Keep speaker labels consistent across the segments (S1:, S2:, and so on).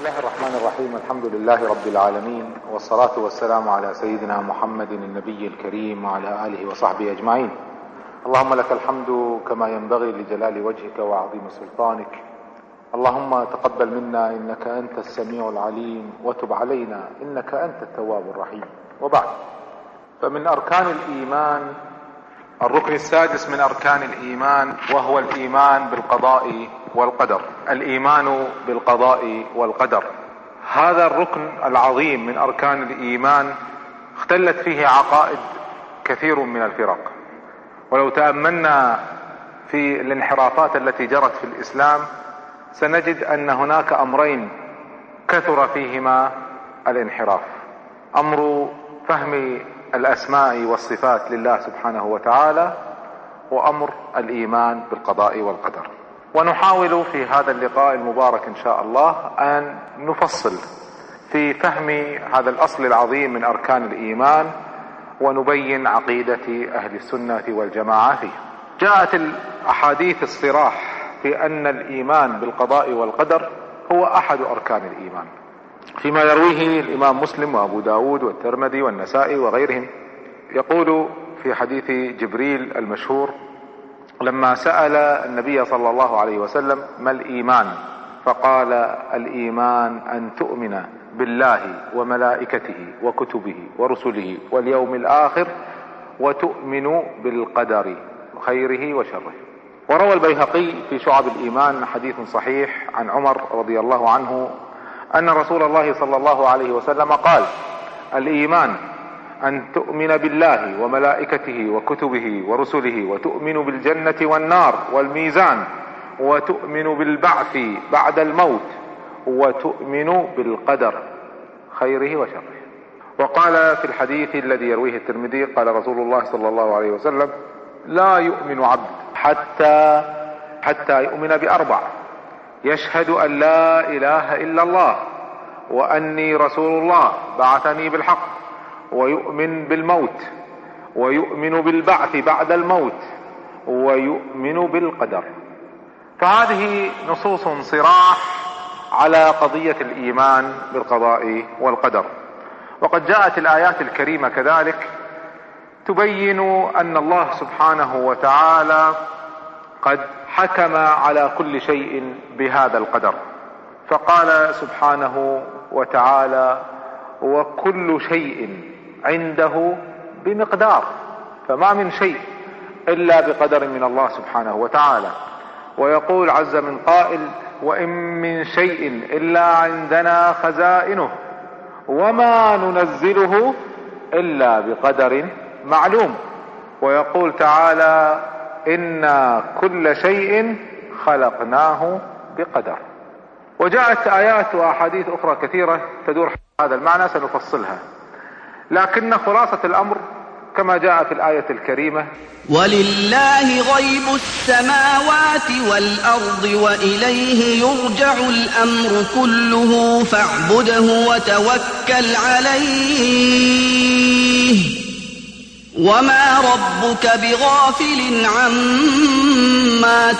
S1: الله الرحمن الرحيم. الحمد لله رب العالمين، والصلاة والسلام على سيدنا محمد النبي الكريم وعلى آله وصحبه أجمعين. اللهم لك الحمد كما ينبغي لجلال وجهك وعظيم سلطانك. اللهم تقبل منا إنك أنت السميع العليم، وتب علينا إنك أنت التواب الرحيم. وبعد، فمن أركان الإيمان الركن السادس من أركان الإيمان، وهو الإيمان بالقضاء والقدر. الإيمان بالقضاء والقدر، هذا الركن العظيم من أركان الإيمان اختلت فيه عقائد كثير من الفرق، ولو تأملنا في الانحرافات التي جرت في الإسلام سنجد أن هناك أمرين كثر فيهما الانحراف: أمر فهم الأسماء والصفات لله سبحانه وتعالى، وأمر الإيمان بالقضاء والقدر. ونحاول في هذا اللقاء المبارك إن شاء الله أن نفصل في فهم هذا الأصل العظيم من أركان الإيمان، ونبين عقيدة أهل السنة والجماعة فيه. جاءت الأحاديث الصراح في أن الإيمان بالقضاء والقدر هو أحد أركان الإيمان، فيما يرويه الإمام مسلم وأبو داود والترمذي والنسائي وغيرهم. يقول في حديث جبريل المشهور لما سأل النبي صلى الله عليه وسلم: ما الإيمان؟ فقال: الإيمان أن تؤمن بالله وملائكته وكتبه ورسله واليوم الآخر، وتؤمن بالقدر خيره وشره. وروى البيهقي في شعب الإيمان حديث صحيح عن عمر رضي الله عنه أن رسول الله صلى الله عليه وسلم قال: الإيمان أن تؤمن بالله وملائكته وكتبه ورسله، وتؤمن بالجنة والنار والميزان، وتؤمن بالبعث بعد الموت، وتؤمن بالقدر خيره وشره. وقال في الحديث الذي يرويه الترمذي قال رسول الله صلى الله عليه وسلم: لا يؤمن عبد حتى يؤمن بأربع: يشهد أن لا إله إلا الله، وأني رسول الله بعثني بالحق، ويؤمن بالموت، ويؤمن بالبعث بعد الموت، ويؤمن بالقدر. فهذه نصوص صراح على قضية الإيمان بالقضاء والقدر. وقد جاءت الآيات الكريمة كذلك تبين أن الله سبحانه وتعالى قد حكم على كل شيء بهذا القدر، فقال سبحانه وتعالى: وكل شيء عنده بمقدار. فما من شيء إلا بقدر من الله سبحانه وتعالى. ويقول عز من قائل: وإن من شيء إلا عندنا خزائنه وما ننزله إلا بقدر معلوم. ويقول تعالى: إنا كل شيء خلقناه بقدر. وجاءت آيات وأحاديث أخرى كثيرة تدور حول هذا المعنى سنفصلها، لكن خلاصة الأمر كما جاء في الآية الكريمة:
S2: ولله غيب السماوات والأرض وإليه يرجع الأمر كله فاعبده وتوكل عليه وما ربك بغافل عما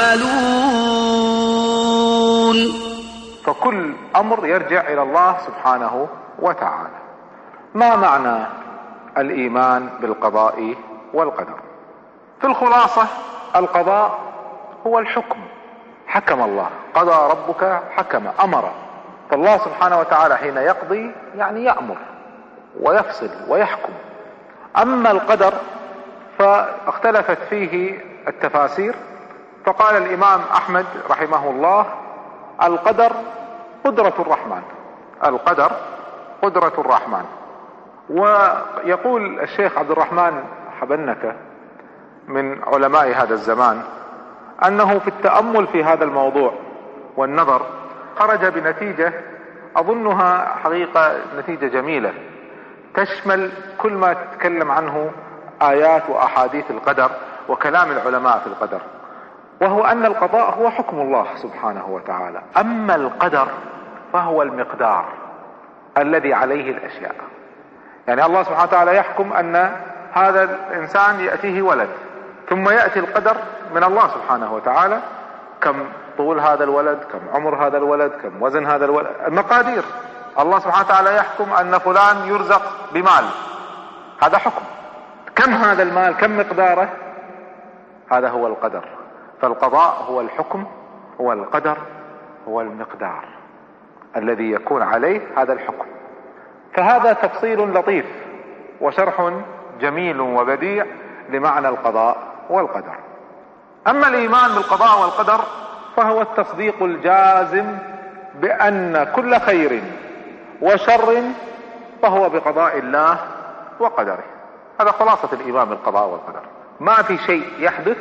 S2: تعملون.
S1: فكل أمر يرجع إلى الله سبحانه وتعالى. ما معنى الإيمان بالقضاء والقدر؟ في الخلاصة القضاء هو الحكم، حكم الله، قضى ربك حكم، أمر. فالله سبحانه وتعالى حين يقضي يعني يأمر ويفصل ويحكم. أما القدر فاختلفت فيه التفاسير، فقال الإمام أحمد رحمه الله: القدر قدرة الرحمن، القدر قدرة الرحمن. ويقول الشيخ عبد الرحمن حبنكة من علماء هذا الزمان أنه في التأمل في هذا الموضوع والنظر خرج بنتيجة أظنها حقيقة نتيجة جميلة تشمل كل ما تتكلم عنه آيات وأحاديث القدر وكلام العلماء في القدر، وهو أن القضاء هو حكم الله سبحانه وتعالى، أما القدر فهو المقدار الذي عليه الأشياء. يعني الله سبحانه وتعالى يحكم أن هذا الإنسان يأتيه ولد، ثم يأتي القدر من الله سبحانه وتعالى: كم طول هذا الولد، كم عمر هذا الولد، كم وزن هذا الولد، المقادير. الله سبحانه وتعالى يحكم ان فلان يرزق بمال، هذا حكم. كم هذا المال، كم مقداره، هذا هو القدر. فالقضاء هو الحكم، هو القدر، هو المقدار الذي يكون عليه هذا الحكم. فهذا تفصيل لطيف وشرح جميل وبديع لمعنى القضاء والقدر. اما الايمان بالقضاء والقدر فهو التصديق الجازم بان كل خير وشر فهو بقضاء الله وقدره. هذا خلاصة الايمان بالقضاء والقدر. ما في شيء يحدث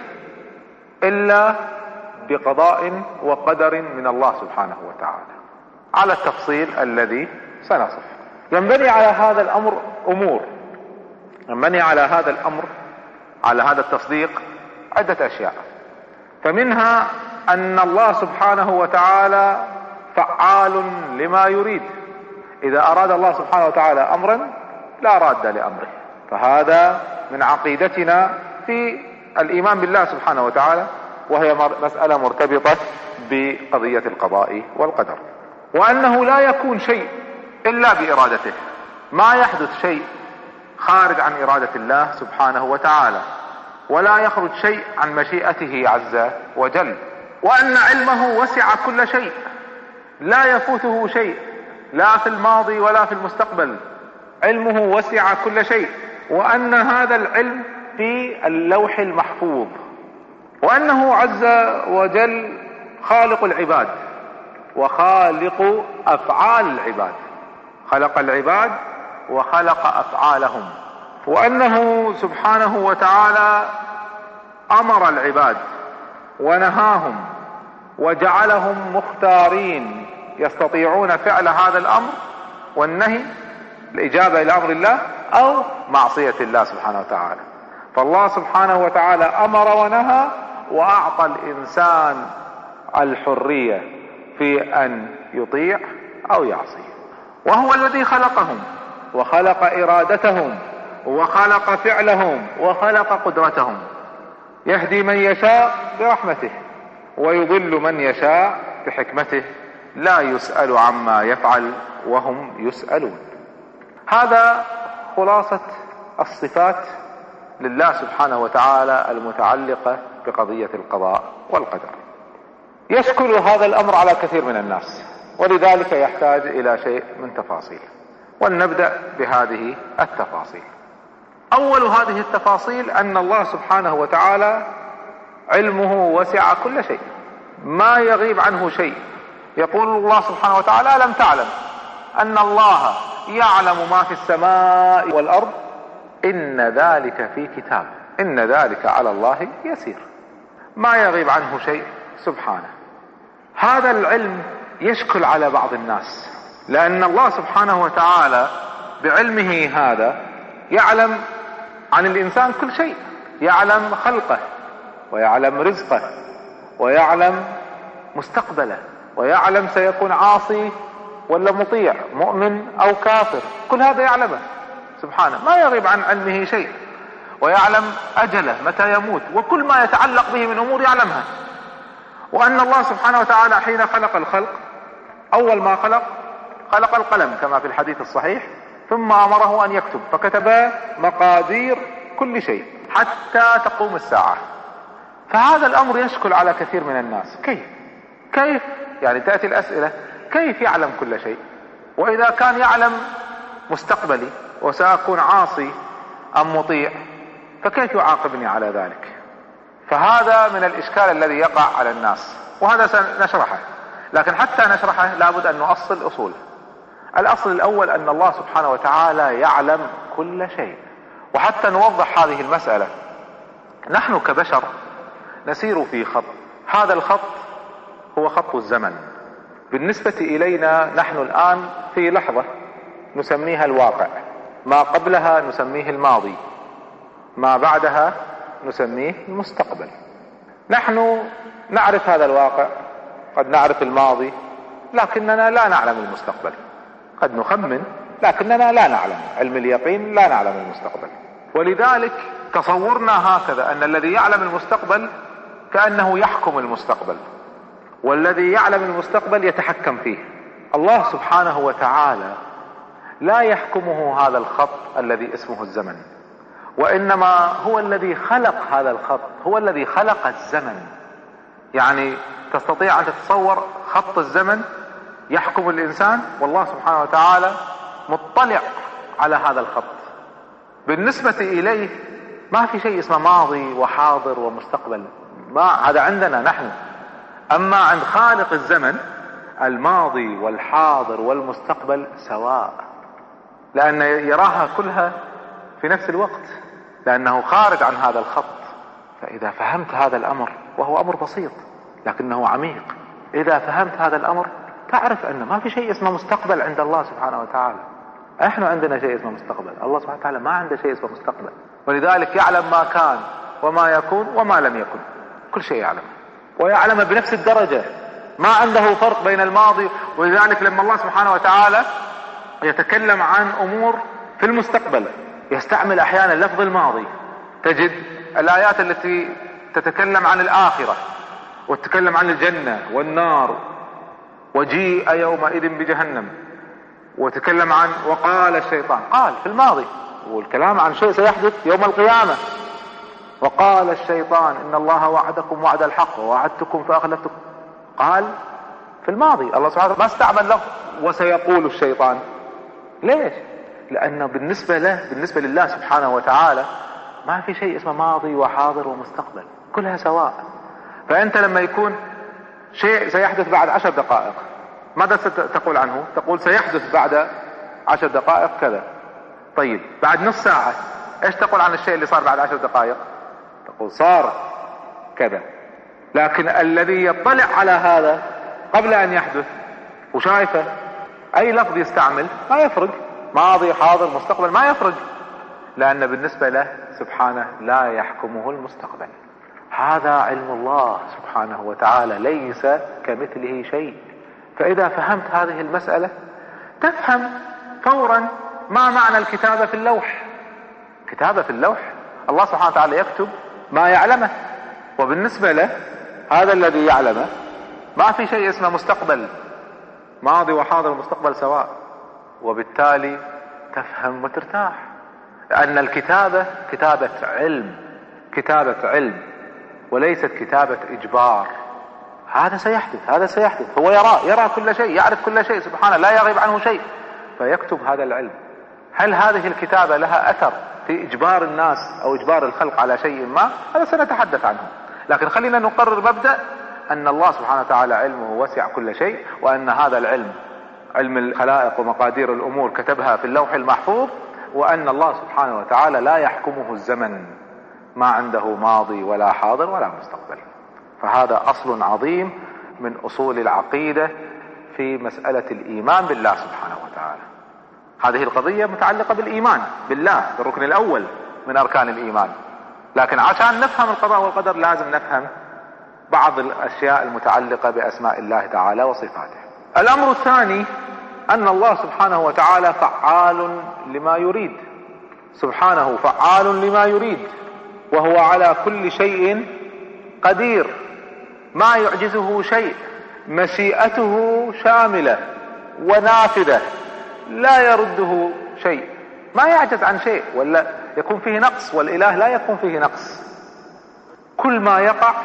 S1: الا بقضاء وقدر من الله سبحانه وتعالى على التفصيل الذي سنصف. ينبني على هذا الامر امور، ينبني على هذا الامر، على هذا التصديق عدة اشياء. فمنها ان الله سبحانه وتعالى فعال لما يريد. اذا اراد الله سبحانه وتعالى امرا لا راد لامره. فهذا من عقيدتنا في الايمان بالله سبحانه وتعالى، وهي مسألة مرتبطة بقضية القضاء والقدر. وانه لا يكون شيء الا بارادته، ما يحدث شيء خارج عن ارادة الله سبحانه وتعالى، ولا يخرج شيء عن مشيئته عز وجل. وان علمه وسع كل شيء، لا يفوته شيء لا في الماضي ولا في المستقبل، علمه وسع كل شيء. وان هذا العلم في اللوح المحفوظ. وانه عز وجل خالق العباد وخالق افعال العباد، خلق العباد وخلق افعالهم. وانه سبحانه وتعالى امر العباد ونهاهم وجعلهم مختارين يستطيعون فعل هذا الامر والنهي، الاجابة الى امر الله او معصية الله سبحانه وتعالى. فالله سبحانه وتعالى امر ونهى واعطى الانسان الحرية في ان يطيع او يعصي. وهو الذي خلقهم وخلق ارادتهم وخلق فعلهم وخلق قدرتهم. يهدي من يشاء برحمته ويضل من يشاء بحكمته، لا يسأل عما يفعل وهم يسألون. هذا خلاصة الصفات لله سبحانه وتعالى المتعلقة بقضية القضاء والقدر. يشكل هذا الامر على كثير من الناس، ولذلك يحتاج الى شيء من تفاصيل، ولنبدأ بهذه التفاصيل. اول هذه التفاصيل ان الله سبحانه وتعالى علمه وسع كل شيء، ما يغيب عنه شيء. يقول الله سبحانه وتعالى: ألم تعلم ان الله يعلم ما في السماء والارض ان ذلك في كتاب ان ذلك على الله يسير. ما يغيب عنه شيء سبحانه. هذا العلم يشكل على بعض الناس، لان الله سبحانه وتعالى بعلمه هذا يعلم عن الانسان كل شيء، يعلم خلقه ويعلم رزقه ويعلم مستقبله ويعلم سيكون عاصي ولا مطيع، مؤمن او كافر، كل هذا يعلمه سبحانه، ما يغيب عن علمه شيء. ويعلم اجله متى يموت، وكل ما يتعلق به من امور يعلمها. وان الله سبحانه وتعالى حين خلق الخلق اول ما خلق القلم كما في الحديث الصحيح، ثم امره ان يكتب، فكتب مقادير كل شيء حتى تقوم الساعة. فهذا الامر يشكل على كثير من الناس. كيف يعني تأتي الاسئلة: كيف يعلم كل شيء؟ واذا كان يعلم مستقبلي وسأكون عاصي ام مطيع، فكيف يعاقبني على ذلك؟ فهذا من الاشكال الذي يقع على الناس، وهذا سنشرحه. لكن حتى نشرحه لابد ان نؤصل اصول. الاصل الاول ان الله سبحانه وتعالى يعلم كل شيء. وحتى نوضح هذه المسألة، نحن كبشر نسير في خط، هذا الخط هو خط الزمن. بالنسبة الينا نحن الان في لحظة نسميها الواقع، ما قبلها نسميه الماضي، ما بعدها نسميه المستقبل. نحن نعرف هذا الواقع، قد نعرف الماضي لكننا لا نعلم المستقبل، قد نخمن لكننا لا نعلم، علم اليقين لا نعلم المستقبل. ولذلك تصورنا هكذا ان الذي يعلم المستقبل كأنه يحكم المستقبل، والذي يعلم المستقبل يتحكم فيه. الله سبحانه وتعالى لا يحكمه هذا الخط الذي اسمه الزمن، وإنما هو الذي خلق هذا الخط، هو الذي خلق الزمن. يعني تستطيع أن تتصور خط الزمن يحكم الإنسان، والله سبحانه وتعالى مطلع على هذا الخط. بالنسبة إليه ما في شيء اسمه ماضي وحاضر ومستقبل، ما هذا عندنا نحن. أما عند خالق الزمن الماضي والحاضر والمستقبل سواء، لأن يراها كلها في نفس الوقت، لأنه خارج عن هذا الخط. فإذا فهمت هذا الأمر، وهو أمر بسيط لكنه عميق، إذا فهمت هذا الأمر تعرف أن ما في شيء اسمه مستقبل عند الله سبحانه وتعالى. احنا عندنا شيء اسمه مستقبل، الله سبحانه وتعالى ما عنده شيء اسمه مستقبل، ولذلك يعلم ما كان وما يكون وما لم يكن، كل شيء يعلم، ويعلم بنفس الدرجة، ما عنده فرق بين الماضي. ولذلك لما الله سبحانه وتعالى يتكلم عن أمور في المستقبل يستعمل أحيانا لفظ الماضي. تجد الآيات التي تتكلم عن الآخرة وتتكلم عن الجنة والنار، وجيء يومئذ بجهنم، وتكلم عن وقال الشيطان، قال في الماضي، والكلام عن شيء سيحدث يوم القيامة. وقال الشيطان إن الله وعدكم وعد الحق ووعدتكم فأخلفتكم، قال في الماضي. الله سبحانه وتعالى ما استعمل لفظ وسيقول الشيطان. ليش؟ لأنه بالنسبة لله سبحانه وتعالى ما في شيء اسمه ماضي وحاضر ومستقبل، كلها سواء. فأنت لما يكون شيء سيحدث بعد 10 دقائق، ماذا ستقول عنه؟ تقول سيحدث بعد 10 دقائق كذا. طيب بعد نص ساعة ايش تقول عن الشيء اللي صار بعد 10 دقائق؟ تقول صار كذا. لكن الذي يطلع على هذا قبل ان يحدث وشايفه، اي لفظ يستعمل ما يفرق، ماضي حاضر مستقبل ما يفرق، لان بالنسبة له سبحانه لا يحكمه المستقبل. هذا علم الله سبحانه وتعالى، ليس كمثله شيء. فإذا فهمت هذه المسألة تفهم فورا ما معنى الكتابة في اللوح. كتابة في اللوح، الله سبحانه وتعالى يكتب ما يعلمه، وبالنسبة له هذا الذي يعلمه ما في شيء اسمه مستقبل، ماضي وحاضر ومستقبل سواء. وبالتالي تفهم وترتاح، لأن الكتابة كتابة علم، كتابة علم وليست كتابة إجبار. هذا سيحدث، هذا سيحدث، هو يرى كل شيء، يعرف كل شيء سبحانه، لا يغيب عنه شيء، فيكتب هذا العلم. هل هذه الكتابة لها أثر في إجبار الناس أو إجبار الخلق على شيء ما؟ هذا سنتحدث عنه، لكن خلينا نقرر مبدأ أن الله سبحانه وتعالى علمه وسع كل شيء، وأن هذا العلم، علم الخلائق ومقادير الأمور، كتبها في اللوح المحفوظ، وأن الله سبحانه وتعالى لا يحكمه الزمن، ما عنده ماضي ولا حاضر ولا مستقبل. فهذا أصل عظيم من أصول العقيدة في مسألة الإيمان بالله سبحانه وتعالى. هذه القضية متعلقة بالإيمان بالله، بالركن الأول من أركان الإيمان، لكن عشان نفهم القضاء والقدر لازم نفهم بعض الأشياء المتعلقة بأسماء الله تعالى وصفاته. الأمر الثاني أن الله سبحانه وتعالى فعال لما يريد، سبحانه فعال لما يريد، وهو على كل شيء قدير، ما يعجزه شيء، مشيئته شاملة ونافذة، لا يرده شيء، ما يعجز عن شيء ولا يكون فيه نقص، والإله لا يكون فيه نقص. كل ما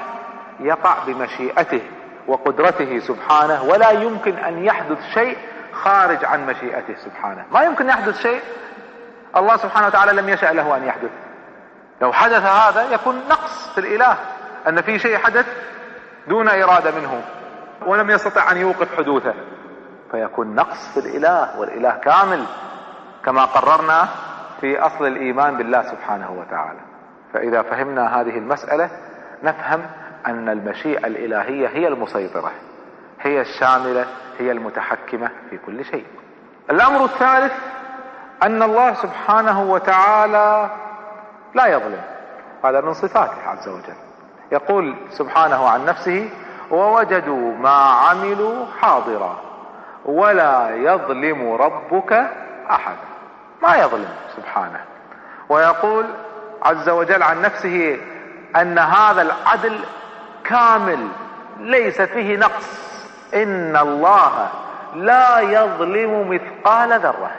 S1: يقع بمشيئته وقدرته سبحانه، ولا يمكن أن يحدث شيء خارج عن مشيئته سبحانه. ما يمكن يحدث شيء الله سبحانه وتعالى لم يشأ له أن يحدث. لو حدث هذا يكون نقص في الإله، أن في شيء حدث دون إرادة منه ولم يستطع أن يوقف حدوثه، فيكون نقص في الإله، والإله كامل كما قررنا في أصل الإيمان بالله سبحانه وتعالى. فإذا فهمنا هذه المسألة نفهم أن المشيئة الإلهية هي المسيطرة، هي الشاملة، هي المتحكمة في كل شيء. الأمر الثالث أن الله سبحانه وتعالى لا يظلم، هذا من صفاته عز وجل. يقول سبحانه عن نفسه ووجدوا ما عملوا حاضرا ولا يظلم ربك أحدا، ما يظلم سبحانه. ويقول عز وجل عن نفسه أن هذا العدل كامل ليس فيه نقص. إن الله لا يظلم مثقال ذرة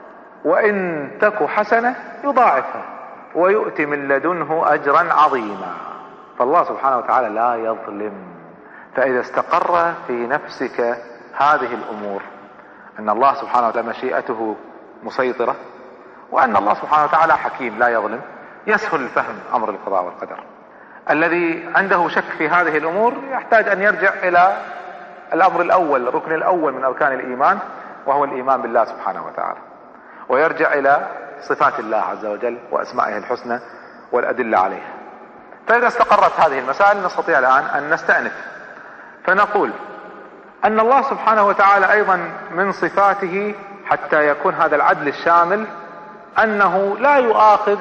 S1: وإن تك حسنة يضاعفها ويؤتي من لدنه أجرا عظيما. فالله سبحانه وتعالى لا يظلم. فإذا استقر في نفسك هذه الأمور، أن الله سبحانه وتعالى مشيئته مسيطرة، وأن الله سبحانه وتعالى حكيم لا يظلم، يسهل الفهم أمر القضاء والقدر. الذي عنده شك في هذه الأمور يحتاج أن يرجع إلى الأمر الأول، الركن الأول من أركان الإيمان، وهو الإيمان بالله سبحانه وتعالى، ويرجع إلى صفات الله عز وجل وأسمائه الحسنى والأدلة عليها. فإذا استقرت هذه المسائل نستطيع الآن أن نستأنف فنقول أن الله سبحانه وتعالى أيضا من صفاته، حتى يكون هذا العدل الشامل، أنه لا يؤاخذ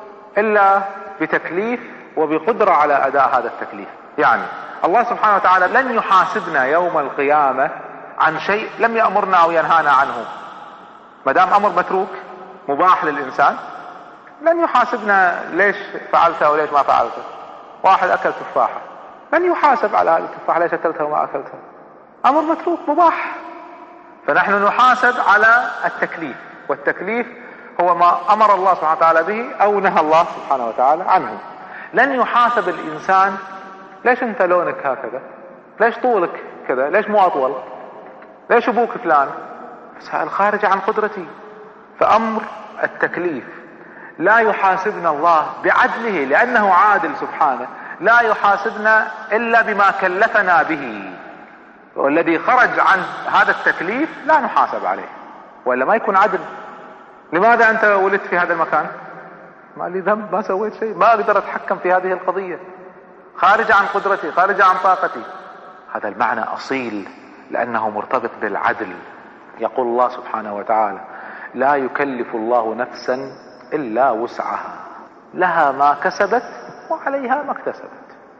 S1: إلا بتكليف وبقدرة على أداء هذا التكليف. يعني الله سبحانه وتعالى لن يحاسبنا يوم القيامة عن شيء لم يأمرنا أو ينهانا عنه. ما دام أمر متروك مباح للإنسان لن يحاسبنا ليش فعلته وليش ما فعلته. واحد أكل تفاحة لن يحاسب على هذه التفاحة ليش أكلتها وما أكلتها، أمر متروك مباح. فنحن نحاسب على التكليف، والتكليف هو ما أمر الله سبحانه وتعالى به أو نهى الله سبحانه وتعالى عنه. لن يحاسب الإنسان ليش أنت لونك هكذا، ليش طولك كذا، ليش مو أطول، ليش أبوك فلان، مسائل خارجة عن قدرتي. فأمر التكليف لا يحاسبنا الله بعدله لأنه عادل سبحانه، لا يحاسبنا إلا بما كلفنا به، والذي خرج عن هذا التكليف لا نحاسب عليه، وإلا ما يكون عدل. لماذا أنت ولدت في هذا المكان؟ ما لي ذنب، ما سويت شيء، ما أقدر أتحكم في هذه القضية، خارج عن قدرتي، خارج عن طاقتي. هذا المعنى أصيل لأنه مرتبط بالعدل. يقول الله سبحانه وتعالى: لا يكلف الله نفسا إلا وسعها، لها ما كسبت وعليها ما اكتسبت.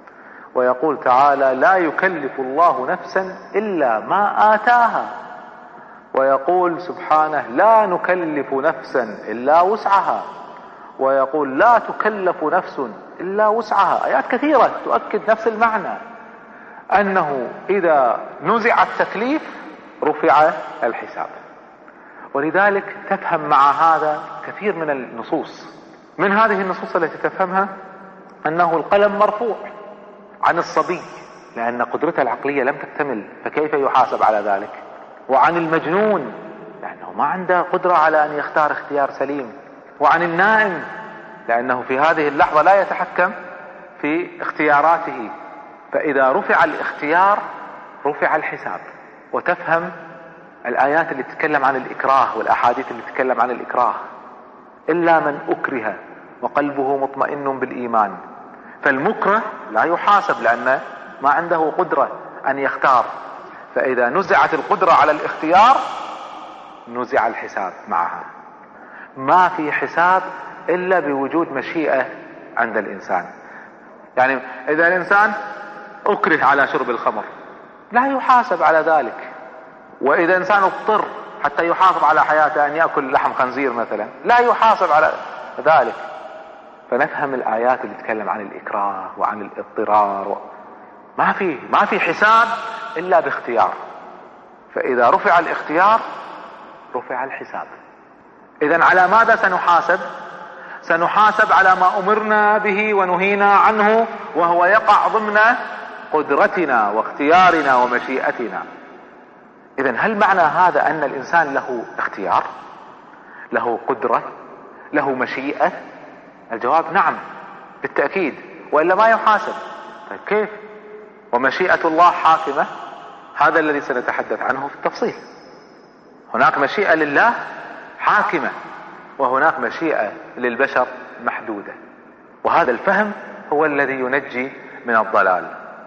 S1: ويقول تعالى: لا يكلف الله نفسا إلا ما آتاها. ويقول سبحانه: لا نكلف نفسا إلا وسعها. ويقول: لا تكلف نفس إلا وسعها. آيات كثيرة تؤكد نفس المعنى، أنه إذا نزع التكليف رفع الحساب. ولذلك تفهم مع هذا كثير من النصوص. من هذه النصوص التي تفهمها أنه القلم مرفوع عن الصبي لأن قدرته العقلية لم تكتمل، فكيف يحاسب على ذلك؟ وعن المجنون لأنه ما عنده قدرة على أن يختار اختيار سليم، وعن النائم لأنه في هذه اللحظة لا يتحكم في اختياراته. فإذا رفع الاختيار رفع الحساب. وتفهم الآيات اللي تتكلم عن الإكراه والأحاديث اللي تتكلم عن الإكراه: إلا من أكره وقلبه مطمئن بالإيمان. فالمكره لا يحاسب لأنه ما عنده قدرة أن يختار. فإذا نزعت القدرة على الاختيار نزع الحساب معها. ما في حساب إلا بوجود مشيئة عند الإنسان. يعني إذا الإنسان أكره على شرب الخمر لا يحاسب على ذلك، وإذا إنسان اضطر حتى يحافظ على حياته أن يأكل لحم خنزير مثلا لا يحاسب على ذلك. فنفهم الآيات اللي تتكلم عن الإكراه وعن الاضطرار. ما في حساب إلا باختيار. فإذا رفع الاختيار رفع الحساب. إذن على ماذا سنحاسب؟ سنحاسب على ما أمرنا به ونهينا عنه، وهو يقع ضمن قدرتنا واختيارنا ومشيئتنا. إذن هل معنى هذا أن الإنسان له اختيار، له قدرة، له مشيئة؟ الجواب نعم بالتأكيد، وإلا ما يحاسب. طيب كيف؟ ومشيئة الله حاكمة، هذا الذي سنتحدث عنه في التفصيل. هناك مشيئة لله حاكمة، وهناك مشيئة للبشر محدودة. وهذا الفهم هو الذي ينجي من الضلال.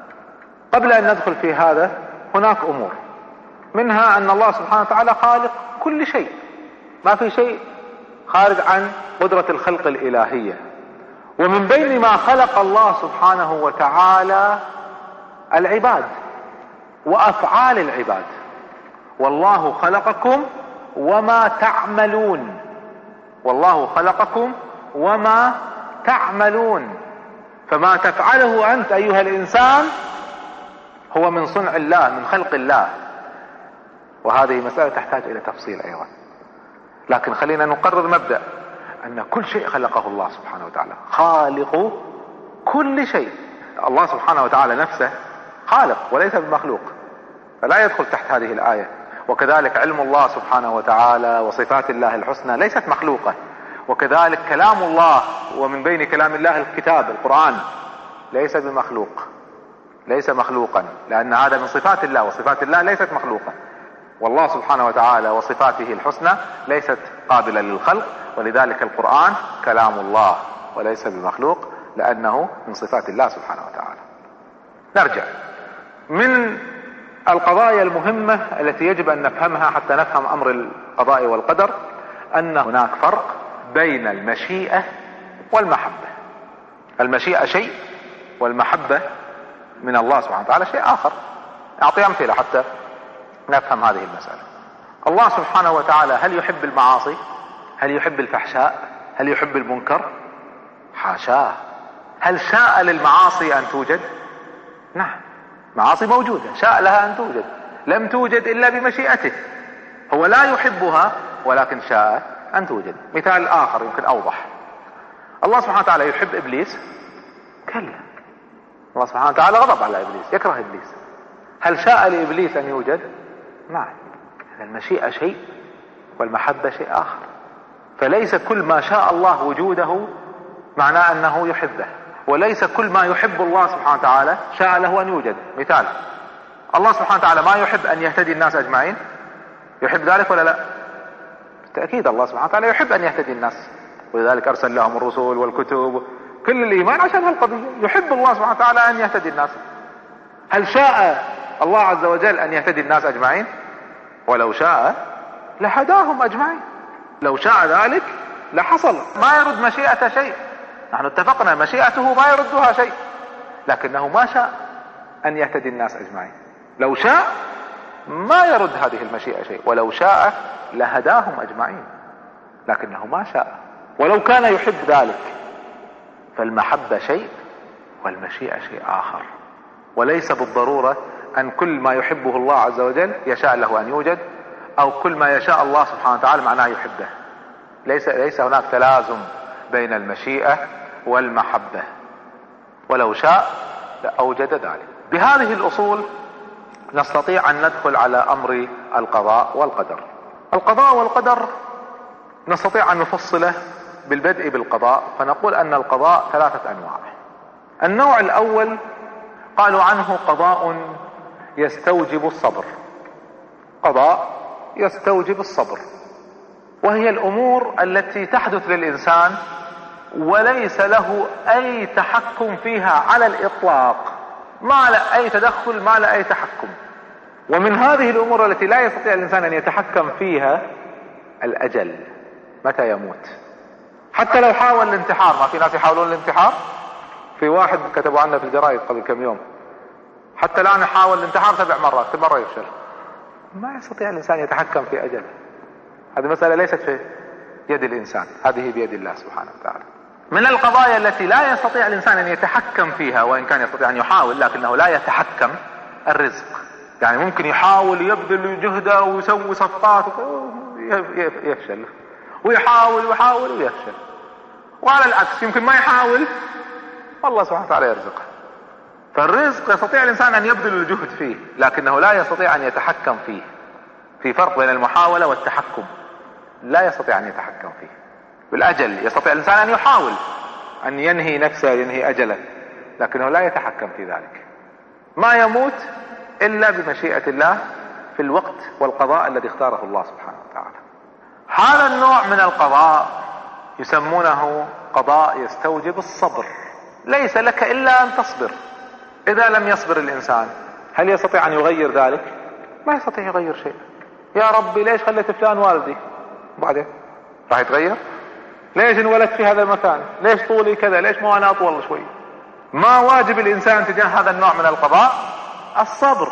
S1: قبل أن ندخل في هذا هناك أمور، منها أن الله سبحانه وتعالى خالق كل شيء، ما في شيء خارج عن قدرة الخلق الإلهية. ومن بين ما خلق الله سبحانه وتعالى العباد وأفعال العباد. والله خلقكم وما تعملون، والله خلقكم وما تعملون. فما تفعله أنت أيها الإنسان هو من صنع الله، من خلق الله، وهذه مسألة تحتاج إلى تفصيل أيضا. لكن خلينا نقرر مبدأ أن كل شيء خلقه الله سبحانه وتعالى، خالق كل شيء. الله سبحانه وتعالى نفسه خالق وليس بمخلوق، فلا يدخل تحت هذه الآية. وكذلك علم الله سبحانه وتعالى وصفات الله الحسنى ليست مخلوقة، وكذلك كلام الله، ومن بين كلام الله الكتاب القرآن، ليس بمخلوق، ليس مخلوقا، لأن هذا من صفات الله، وصفات الله ليست مخلوقة. والله سبحانه وتعالى وصفاته الحسنى ليست قابلة للخلق، ولذلك القرآن كلام الله وليس بمخلوق، لأنه من صفات الله سبحانه وتعالى. نرجع من القضايا المهمة التي يجب أن نفهمها حتى نفهم أمر القضاء والقدر، أن هناك فرق بين المشيئة والمحبة. المشيئة شيء، والمحبة من الله سبحانه وتعالى شيء آخر. أعطي أمثلة حتى نفهم هذه المسألة. الله سبحانه وتعالى هل يحب المعاصي؟ هل يحب الفحشاء؟ هل يحب المنكر؟ حاشاه. هل شاء للمعاصي أن توجد؟ نعم، معاصي موجودة، شاء لها أن توجد، لم توجد إلا بمشيئته. هو لا يحبها ولكن شاء أن توجد. مثال آخر يمكن أوضح، الله سبحانه وتعالى يحب إبليس؟ كلا، الله سبحانه وتعالى غضب على إبليس، يكره إبليس. هل شاء لإبليس أن يوجد؟ نعم. المشيئة شيء والمحبة شيء آخر. فليس كل ما شاء الله وجوده معناه أنه يحبه، وليس كل ما يحب الله سبحانه وتعالى شاء له أن يوجد. مثال، الله سبحانه وتعالى ما يحب أن يهتدي الناس أجمعين؟ يحب ذلك ولا لا؟ بالتأكيد الله سبحانه وتعالى يحب أن يهتدي الناس، ولذلك أرسل لهم الرسل والكتب، كل الإيمان عشان هالقضية. يحب الله سبحانه وتعالى أن يهتدي الناس. هل شاء الله عز وجل أن يهتدي الناس أجمعين؟ ولو شاء لهداهم أجمعين، لو شاء ذلك لحصل. ما يرد مشيئة شيء، نحن اتفقنا مشيئته ما يردها شيء، لكنه ما شاء أن يهتدي الناس أجمعين. لو شاء ما يرد هذه المشيئة شيء، ولو شاء لهداهم أجمعين، لكنه ما شاء. ولو كان يحب ذلك، فالمحبة شيء والمشيئة شيء آخر. وليس بالضرورة أن كل ما يحبه الله عز وجل يشاء له أن يوجد، أو كل ما يشاء الله سبحانه وتعالى معناه يحبه. ليس هناك تلازم بين المشيئة والمحبة. ولو شاء لأوجد ذلك. بهذه الأصول نستطيع أن ندخل على أمر القضاء والقدر. القضاء والقدر نستطيع أن نفصله بالبدء بالقضاء، فنقول أن القضاء 3 أنواع. النوع الأول قالوا عنه قضاء يستوجب الصبر. قضاء يستوجب الصبر، وهي الأمور التي تحدث للإنسان وليس له أي تحكم فيها على الإطلاق، ما لا أي تدخل، ما لا أي تحكم. ومن هذه الأمور التي لا يستطيع الإنسان أن يتحكم فيها الأجل، متى يموت. حتى لو حاول الانتحار، ما في ناس يحاولون الانتحار؟ في واحد كتبوا عنه في الجرائد قبل كم يوم، حتى الآن يحاول الانتحار 7 مرات، كل مرة يفشل. ما يستطيع الإنسان يتحكم في أجله. هذه مسألة ليست في يد الإنسان، هذه بيد الله سبحانه وتعالى. من القضايا التي لا يستطيع الإنسان أن يتحكم فيها، وإن كان يستطيع أن يحاول لكنه لا يتحكم، الرزق. يعني ممكن يحاول يبذل جهده ويسوي صفقات يفشل، ويحاول ويحاول ويفشل. وعلى العكس يمكن ما يحاول والله سبحانه وتعالى يرزقه. فالرزق يستطيع الإنسان أن يبذل الجهد فيه، لكنه لا يستطيع أن يتحكم فيه. في فرق بين المحاولة والتحكم، لا يستطيع أن يتحكم فيه. بالأجل يستطيع الإنسان أن يحاول أن ينهي نفسه، ينهي أجله، لكنه لا يتحكم في ذلك. ما يموت إلا بمشيئة الله في الوقت والقضاء الذي اختاره الله سبحانه وتعالى. هذا النوع من القضاء يسمونه قضاء يستوجب الصبر. ليس لك إلا أن تصبر. إذا لم يصبر الإنسان هل يستطيع أن يغير ذلك؟ ما يستطيع يغير شيء. يا ربي ليش خليت فلان والدي؟ بعدين راح يتغير؟ ليش انولدت في هذا المكان؟ ليش طولي كذا؟ ليش مو أنا أطول شوي؟ ما واجب الإنسان تجاه هذا النوع من القضاء؟ الصبر.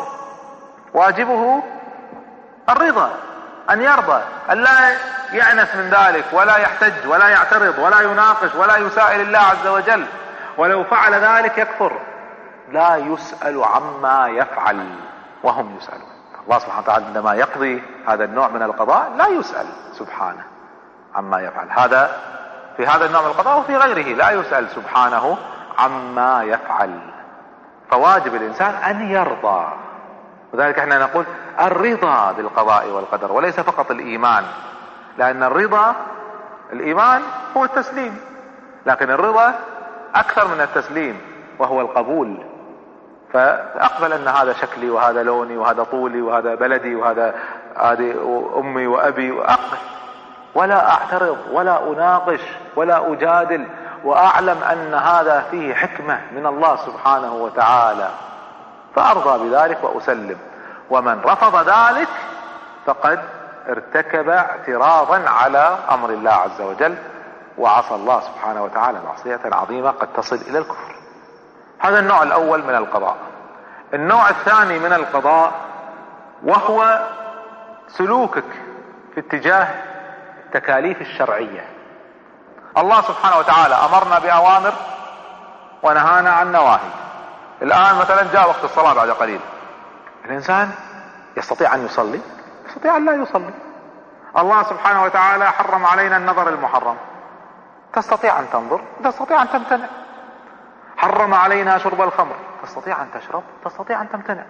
S1: واجبه الرضا، أن يرضى، أن لا يأنس من ذلك، ولا يحتج ولا يعترض ولا يناقش ولا يسائل الله عز وجل. ولو فعل ذلك يكفر، لا يسأل عما يفعل وهم يسألون. الله سبحانه وتعالى عندما يقضي هذا النوع من القضاء لا يسأل سبحانه عما يفعل. هذا في هذا النوع من القضاء وفي غيره لا يسأل سبحانه عما يفعل. فواجب الإنسان أن يرضى. وذلك احنا نقول الرضا بالقضاء والقدر وليس فقط الإيمان، لأن الإيمان هو التسليم، لكن الرضا أكثر من التسليم وهو القبول. فأقبل أن هذا شكلي وهذا لوني وهذا طولي وهذا بلدي وهذا أمي وأبي، وأقبل ولا أعترض ولا أناقش ولا أجادل، وأعلم أن هذا فيه حكمة من الله سبحانه وتعالى، فأرضى بذلك وأسلم. ومن رفض ذلك فقد ارتكب اعتراضا على أمر الله عز وجل وعصى الله سبحانه وتعالى معصية عظيمة قد تصل إلى الكفر. هذا النوع الأول من القضاء. النوع الثاني من القضاء وهو سلوكك في اتجاه التكاليف الشرعية. الله سبحانه وتعالى أمرنا بأوامر ونهانا عن نواهي. الآن مثلا جاء وقت الصلاة بعد قليل، الإنسان يستطيع أن يصلي، يستطيع أن لا يصلي. الله سبحانه وتعالى حرم علينا النظر المحرم، تستطيع أن تنظر، تستطيع أن تمتنع. حرم علينا شرب الخمر، تستطيع أن تشرب، تستطيع أن تمتنع.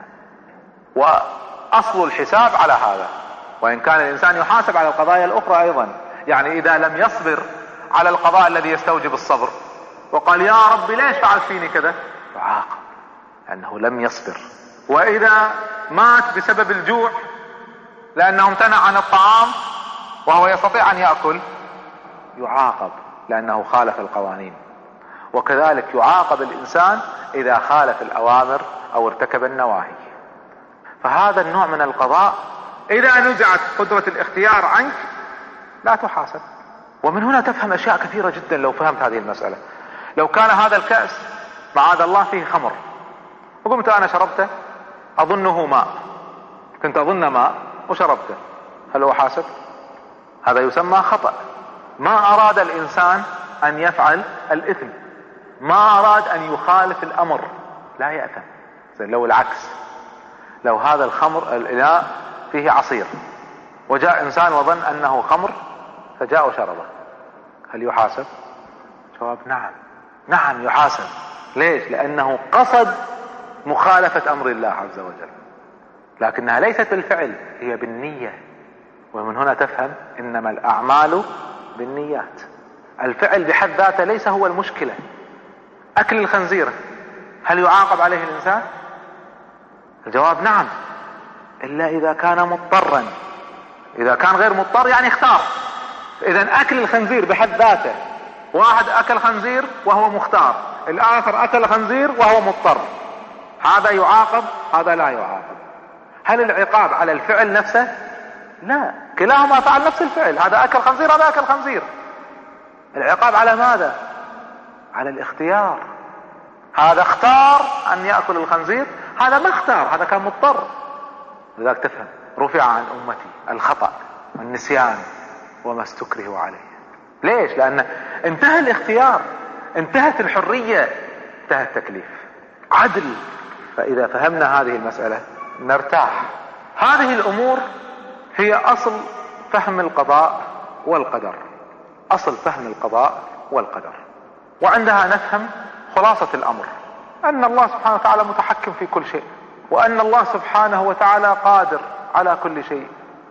S1: وأصل الحساب على هذا، وإن كان الإنسان يحاسب على القضايا الأخرى أيضا. يعني إذا لم يصبر على القضاء الذي يستوجب الصبر وقال يا رب ليش فعلت فيني كذا، يعاقب لأنه لم يصبر. وإذا مات بسبب الجوع لأنه امتنع عن الطعام وهو يستطيع أن يأكل، يعاقب لأنه خالف القوانين. وكذلك يعاقب الإنسان إذا خالف الأوامر أو ارتكب النواهي. فهذا النوع من القضاء إذا نزعت قدرة الاختيار عنك لا تحاسب. ومن هنا تفهم أشياء كثيرة جدا لو فهمت هذه المسألة. لو كان هذا الكأس معاذ الله فيه خمر وقمت أنا شربته أظنه ماء، كنت أظن ماء وشربته، هل هو حاسب؟ هذا يسمى خطأ. ما أراد الإنسان أن يفعل الإثم، ما أراد أن يخالف الأمر، لا يأثم. لو العكس، لو هذا الخمر الإناء فيه عصير وجاء إنسان وظن أنه خمر فجاء وشربه، هل يحاسب؟ جواب نعم يحاسب. ليش؟ لأنه قصد مخالفة أمر الله عز وجل، لكنها ليست بالفعل، هي بالنية. ومن هنا تفهم إنما الأعمال بالنيات. الفعل بحد ذاته ليس هو المشكلة. أكل الخنزير هل يعاقب عليه الإنسان؟ الجواب نعم، إلا إذا كان مضطرا. إذا كان غير مضطر يعني اختار. إذن أكل الخنزير بحد ذاته، واحد أكل خنزير وهو مختار، الآخر أكل خنزير وهو مضطر، هذا يعاقب هذا لا يعاقب. هل العقاب على الفعل نفسه؟ لا، كلاهما فعل نفس الفعل، هذا أكل خنزير هذا أكل خنزير. العقاب على ماذا؟ على الاختيار. هذا اختار أن يأكل الخنزير، هذا ما اختار، هذا كان مضطر. لذلك تفهم رفع عن أمتي الخطأ والنسيان وما استكرهوا عليه. ليش؟ لأن انتهى الاختيار، انتهت الحرية، انتهى التكليف، عدل. فإذا فهمنا هذه المسألة نرتاح. هذه الأمور هي أصل فهم القضاء والقدر، أصل فهم القضاء والقدر. وعندها نفهم خلاصة الأمر، أن الله سبحانه وتعالى متحكم في كل شيء، وأن الله سبحانه وتعالى قادر على كل شيء،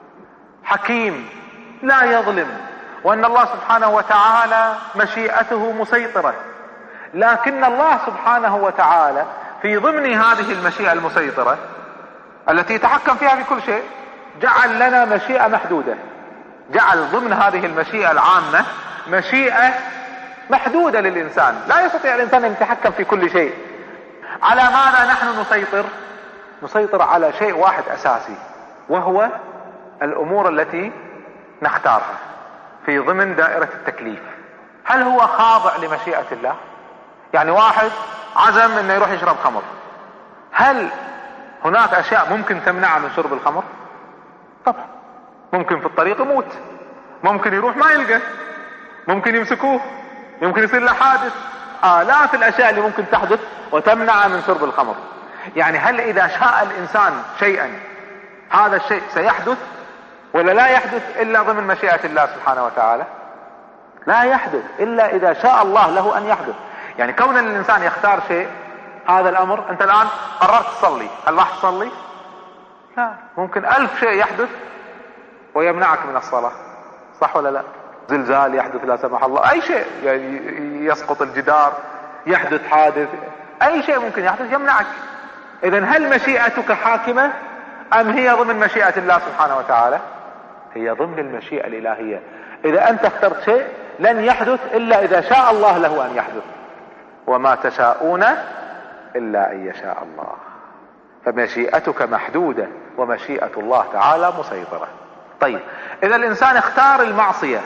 S1: حكيم لا يظلم، وأن الله سبحانه وتعالى مشيئته مسيطرة. لكن الله سبحانه وتعالى في ضمن هذه المشيئة المسيطرة التي يتحكم فيها في كل شيء جعل لنا مشيئة محدودة، جعل ضمن هذه المشيئة العامة مشيئة محدودة للإنسان. لا يستطيع الإنسان أن يتحكم في كل شيء. على ماذا نحن نسيطر؟ نسيطر على شيء واحد أساسي، وهو الأمور التي نختارها في ضمن دائرة التكليف. هل هو خاضع لمشيئة الله؟ يعني واحد عزم انه يروح يشرب خمر، هل هناك اشياء ممكن تمنعه من شرب الخمر؟ طبعا ممكن في الطريق يموت، ممكن يروح ما يلقى، ممكن يمسكوه، يمكن يصير له حادث، آلاف الأشياء اللي ممكن تحدث وتمنع من شرب الخمر. يعني هل إذا شاء الإنسان شيئا هذا الشيء سيحدث ولا لا يحدث إلا ضمن مشيئة الله سبحانه وتعالى؟ لا يحدث إلا إذا شاء الله له أن يحدث. يعني كون الإنسان يختار شيء، هذا الأمر أنت الآن قررت تصلي، هل راح تصلي؟ لا، ممكن 1000 شيء يحدث ويمنعك من الصلاة، صح ولا لا؟ زلزال يحدث لا سمح الله، أي شيء يعني يسقط الجدار، يحدث حادث، أي شيء ممكن يحدث يمنعك. إذن هل مشيئتك حاكمة أم هي ضمن مشيئة الله سبحانه وتعالى؟ هي ضمن المشيئة الإلهية. إذا أنت اخترت شيء لن يحدث إلا إذا شاء الله له أن يحدث، وما تشاءون إلا أن يشاء الله. فمشيئتك محدودة ومشيئة الله تعالى مسيطرة. طيب إذا الإنسان اختار المعصية،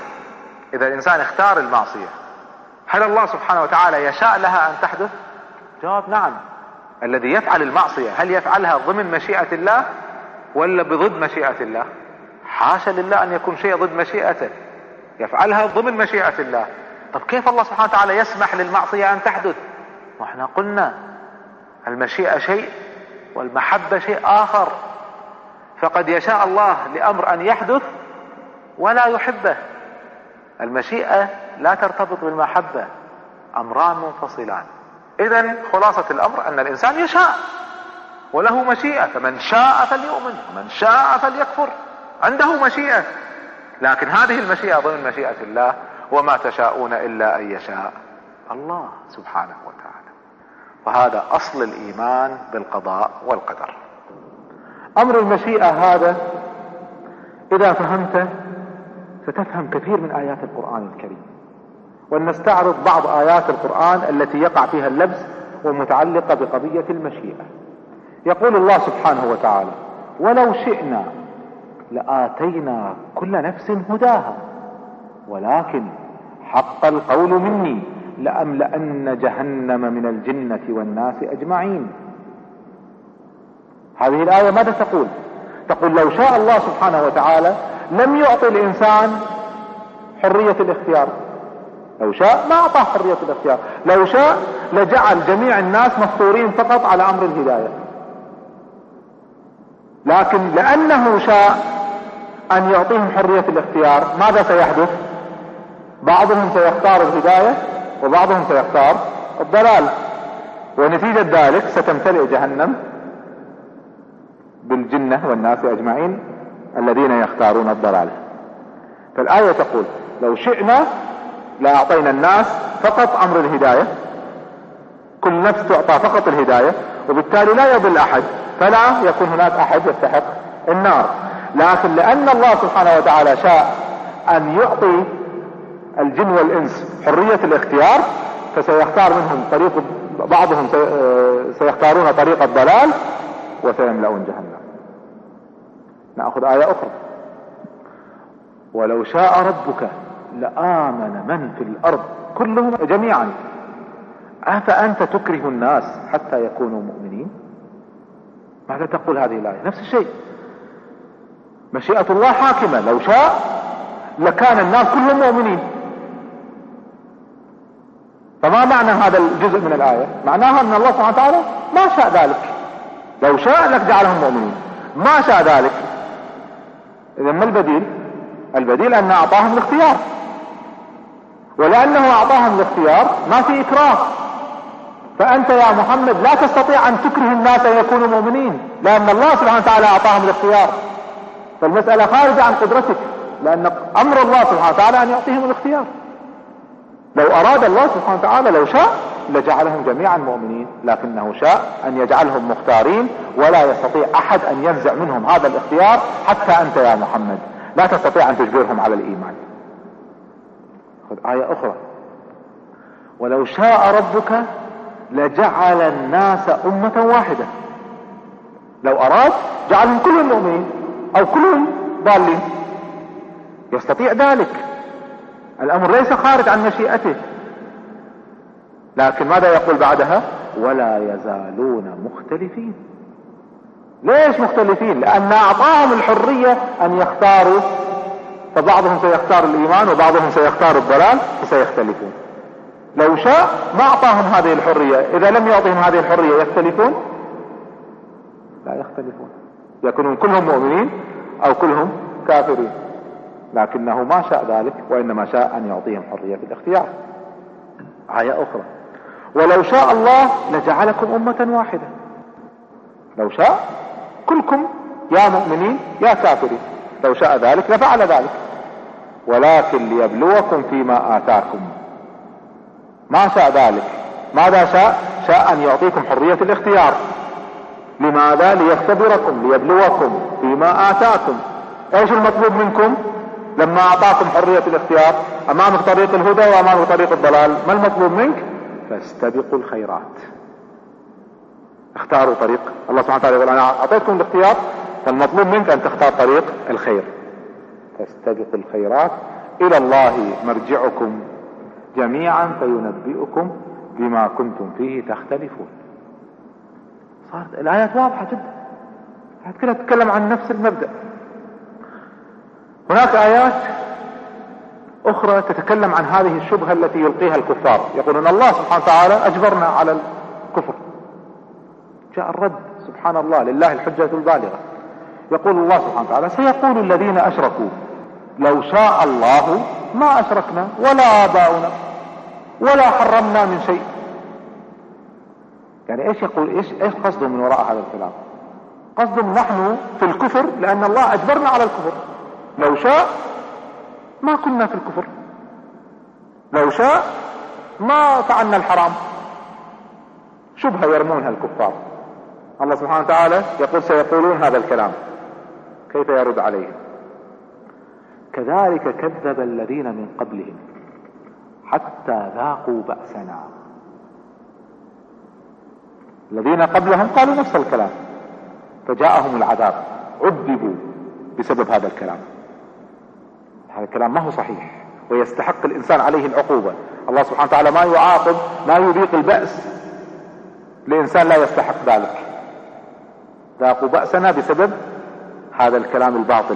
S1: هل الله سبحانه وتعالى يشاء لها أن تحدث؟ جواب نعم. الذي يفعل المعصية هل يفعلها ضمن مشيئة الله ولا بضد مشيئة الله؟ حاشا لله أن يكون شيء ضد مشيئته، يفعلها ضمن مشيئة الله. طب كيف الله سبحانه وتعالى يسمح للمعصية أن تحدث؟ واحنا قلنا المشيئة شيء والمحبة شيء آخر. فقد يشاء الله لأمر أن يحدث ولا يحبه. المشيئة لا ترتبط بالمحبة، أمران منفصلان. إذن خلاصة الأمر أن الإنسان يشاء وله مشيئة، فمن شاء فليؤمن ومن شاء فليكفر، عنده مشيئة. لكن هذه المشيئة ضمن مشيئة الله، وما تشاءون إلا أن يشاء الله سبحانه وتعالى. وهذا أصل الإيمان بالقضاء والقدر. أمر المشيئة هذا إذا فهمته ستفهم كثير من آيات القرآن الكريم. ولنستعرض بعض آيات القرآن التي يقع فيها اللبس ومتعلقة بقضية المشيئة. يقول الله سبحانه وتعالى: ولو شئنا لآتينا كل نفس هداها ولكن حق القول مني لأملأن جهنم من الجنة والناس أجمعين. هذه الآية ماذا تقول؟ تقول لو شاء الله سبحانه وتعالى لم يعطي الإنسان حرية الاختيار. لو شاء ما أعطاه حرية الاختيار. لو شاء لجعل جميع الناس مفطورين فقط على أمر الهداية. لكن لأنه شاء أن يعطيهم حرية الاختيار، ماذا سيحدث؟ بعضهم سيختار الهداية وبعضهم سيختار الضلال، ونتيجة ذلك ستمتلئ جهنم بالجنة والناس أجمعين الذين يختارون الضلال. فالآية تقول لو شئنا لأعطينا الناس فقط أمر الهداية، كل نفس تعطى فقط الهداية، وبالتالي لا يضل أحد، فلا يكون هناك أحد يستحق النار. لكن لأن الله سبحانه وتعالى شاء أن يعطي الجن والإنس حرية الاختيار، فسيختار منهم بعضهم سيختارون طريق الضلال وسيملؤون جهنم. نأخذ آية أخرى: ولو شاء ربك لآمن من في الأرض كلهم جميعا أفأنت تكره الناس حتى يكونوا مؤمنين. ماذا تقول هذه الآية؟ نفس الشيء، مشيئة الله حاكمة. لو شاء لكان الناس كلهم مؤمنين. فما معنى هذا الجزء من الآية؟ معناها أن الله سبحانه وتعالى ما شاء ذلك. لو شاء لك جعلهم مؤمنين، ما شاء ذلك. إذا ما البديل؟ البديل أن أعطاهم الاختيار، ولأنه أعطاهم الاختيار ما في إكراه. فأنت يا محمد لا تستطيع أن تكره الناس أن يكونوا مؤمنين، لأن الله سبحانه وتعالى أعطاهم الاختيار. فالمسألة خارجة عن قدرتك، لأن أمر الله سبحانه وتعالى أن يعطيهم الاختيار. لو أراد الله سبحانه وتعالى لو شاء لجعلهم جميعا مؤمنين، لكنه شاء أن يجعلهم مختارين، ولا يستطيع أحد أن ينزع منهم هذا الاختيار. حتى أنت يا محمد لا تستطيع أن تجبرهم على الإيمان. خذ آية أخرى: ولو شاء ربك لجعل الناس أمة واحدة. لو أراد جعلهم كلهم مؤمنين أو كلهم ضالين، يستطيع ذلك. الأمر ليس خارج عن مشيئته. لكن ماذا يقول بعدها؟ ولا يزالون مختلفين. ليش مختلفين؟ لأن أعطاهم الحرية أن يختاروا، فبعضهم سيختار الإيمان وبعضهم سيختار الضلال، فسيختلفون. لو شاء ما أعطاهم هذه الحرية. إذا لم يعطهم هذه الحرية يختلفون؟ لا يختلفون، يكونون كلهم مؤمنين أو كلهم كافرين، لكنه ما شاء ذلك، وإنما شاء أن يعطيهم حرية الاختيار. آية أخرى: ولو شاء الله لجعلكم أمة واحدة. لو شاء كلكم يا مؤمنين يا كافرين، لو شاء ذلك لفعل ذلك، ولكن ليبلوكم فيما آتاكم. ما شاء ذلك. ماذا شاء؟ شاء أن يعطيكم حرية الاختيار. لماذا؟ ليختبركم، ليبلوكم فيما آتاكم. ايش المطلوب منكم لما أعطاكم حرية الاختيار؟ أمامك طريق الهدى وأمامك طريق الضلال، ما المطلوب منك؟ فاستبقوا الخيرات. اختاروا طريق. الله سبحانه وتعالى يقول: أنا أعطيتكم الاختيار، فالمطلوب منك أن تختار طريق الخير. فاستبقوا الخيرات، إلى الله مرجعكم جميعا فينبئكم بما كنتم فيه تختلفون. صارت الآيات واضحة جدا، الآيات كلها تتكلم عن نفس المبدأ. هناك آيات أخرى تتكلم عن هذه الشبهة التي يلقيها الكفار، يقولون الله سبحانه وتعالى أجبرنا على الكفر. جاء الرد: سبحان الله، لله الحجة البالغة. يقول الله سبحانه وتعالى: سيقول الذين أشركوا لو شاء الله ما أشركنا ولا آباؤنا ولا حرمنا من شيء. يعني ايش يقول؟ ايش قصدهم من وراء هذا الكلام؟ قصدهم نحن في الكفر لأن الله أجبرنا على الكفر. لو شاء ما كنا في الكفر، لو شاء ما فعلنا الحرام. شبهة يرمونها الكفار. الله سبحانه وتعالى يقول: سيقولون هذا الكلام. كيف يرد عليهم؟ كذلك كذب الذين من قبلهم حتى ذاقوا بأسنا. الذين قبلهم قالوا نفس الكلام فجاءهم العذاب، عذبوا بسبب هذا الكلام. هذا الكلام ما هو صحيح ويستحق الإنسان عليه العقوبة. الله سبحانه وتعالى ما يعاقب، ما يذيق البأس لإنسان لا يستحق ذلك. ذاقوا بأسنا بسبب هذا الكلام الباطل.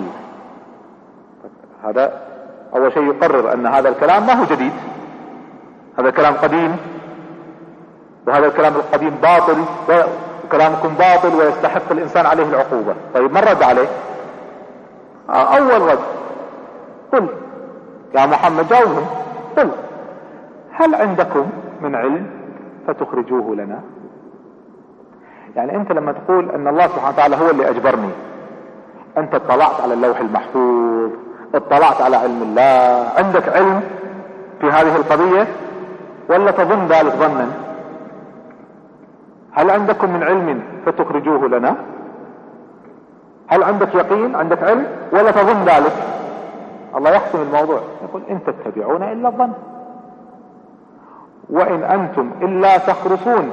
S1: هذا أول شيء يقرر أن هذا الكلام ما هو جديد، هذا كلام قديم، وهذا الكلام القديم باطل، وكلامكم باطل ويستحق الإنسان عليه العقوبة. طيب ما الرد عليه؟ أول رد: قل يا محمد، جاوبهم، قل هل عندكم من علم فتخرجوه لنا؟ يعني أنت لما تقول أن الله سبحانه وتعالى هو اللي أجبرني، أنت اطلعت على اللوح المحفوظ، اطلعت على علم الله، عندك علم في هذه القضية ولا تظن ذلك ظنا؟ هل عندكم من علم فتخرجوه لنا؟ هل عندك يقين، عندك علم، ولا تظن ذلك؟ الله يحسم الموضوع، يقول: إن تتبعون إلا الظن وإن أنتم إلا تخرصون.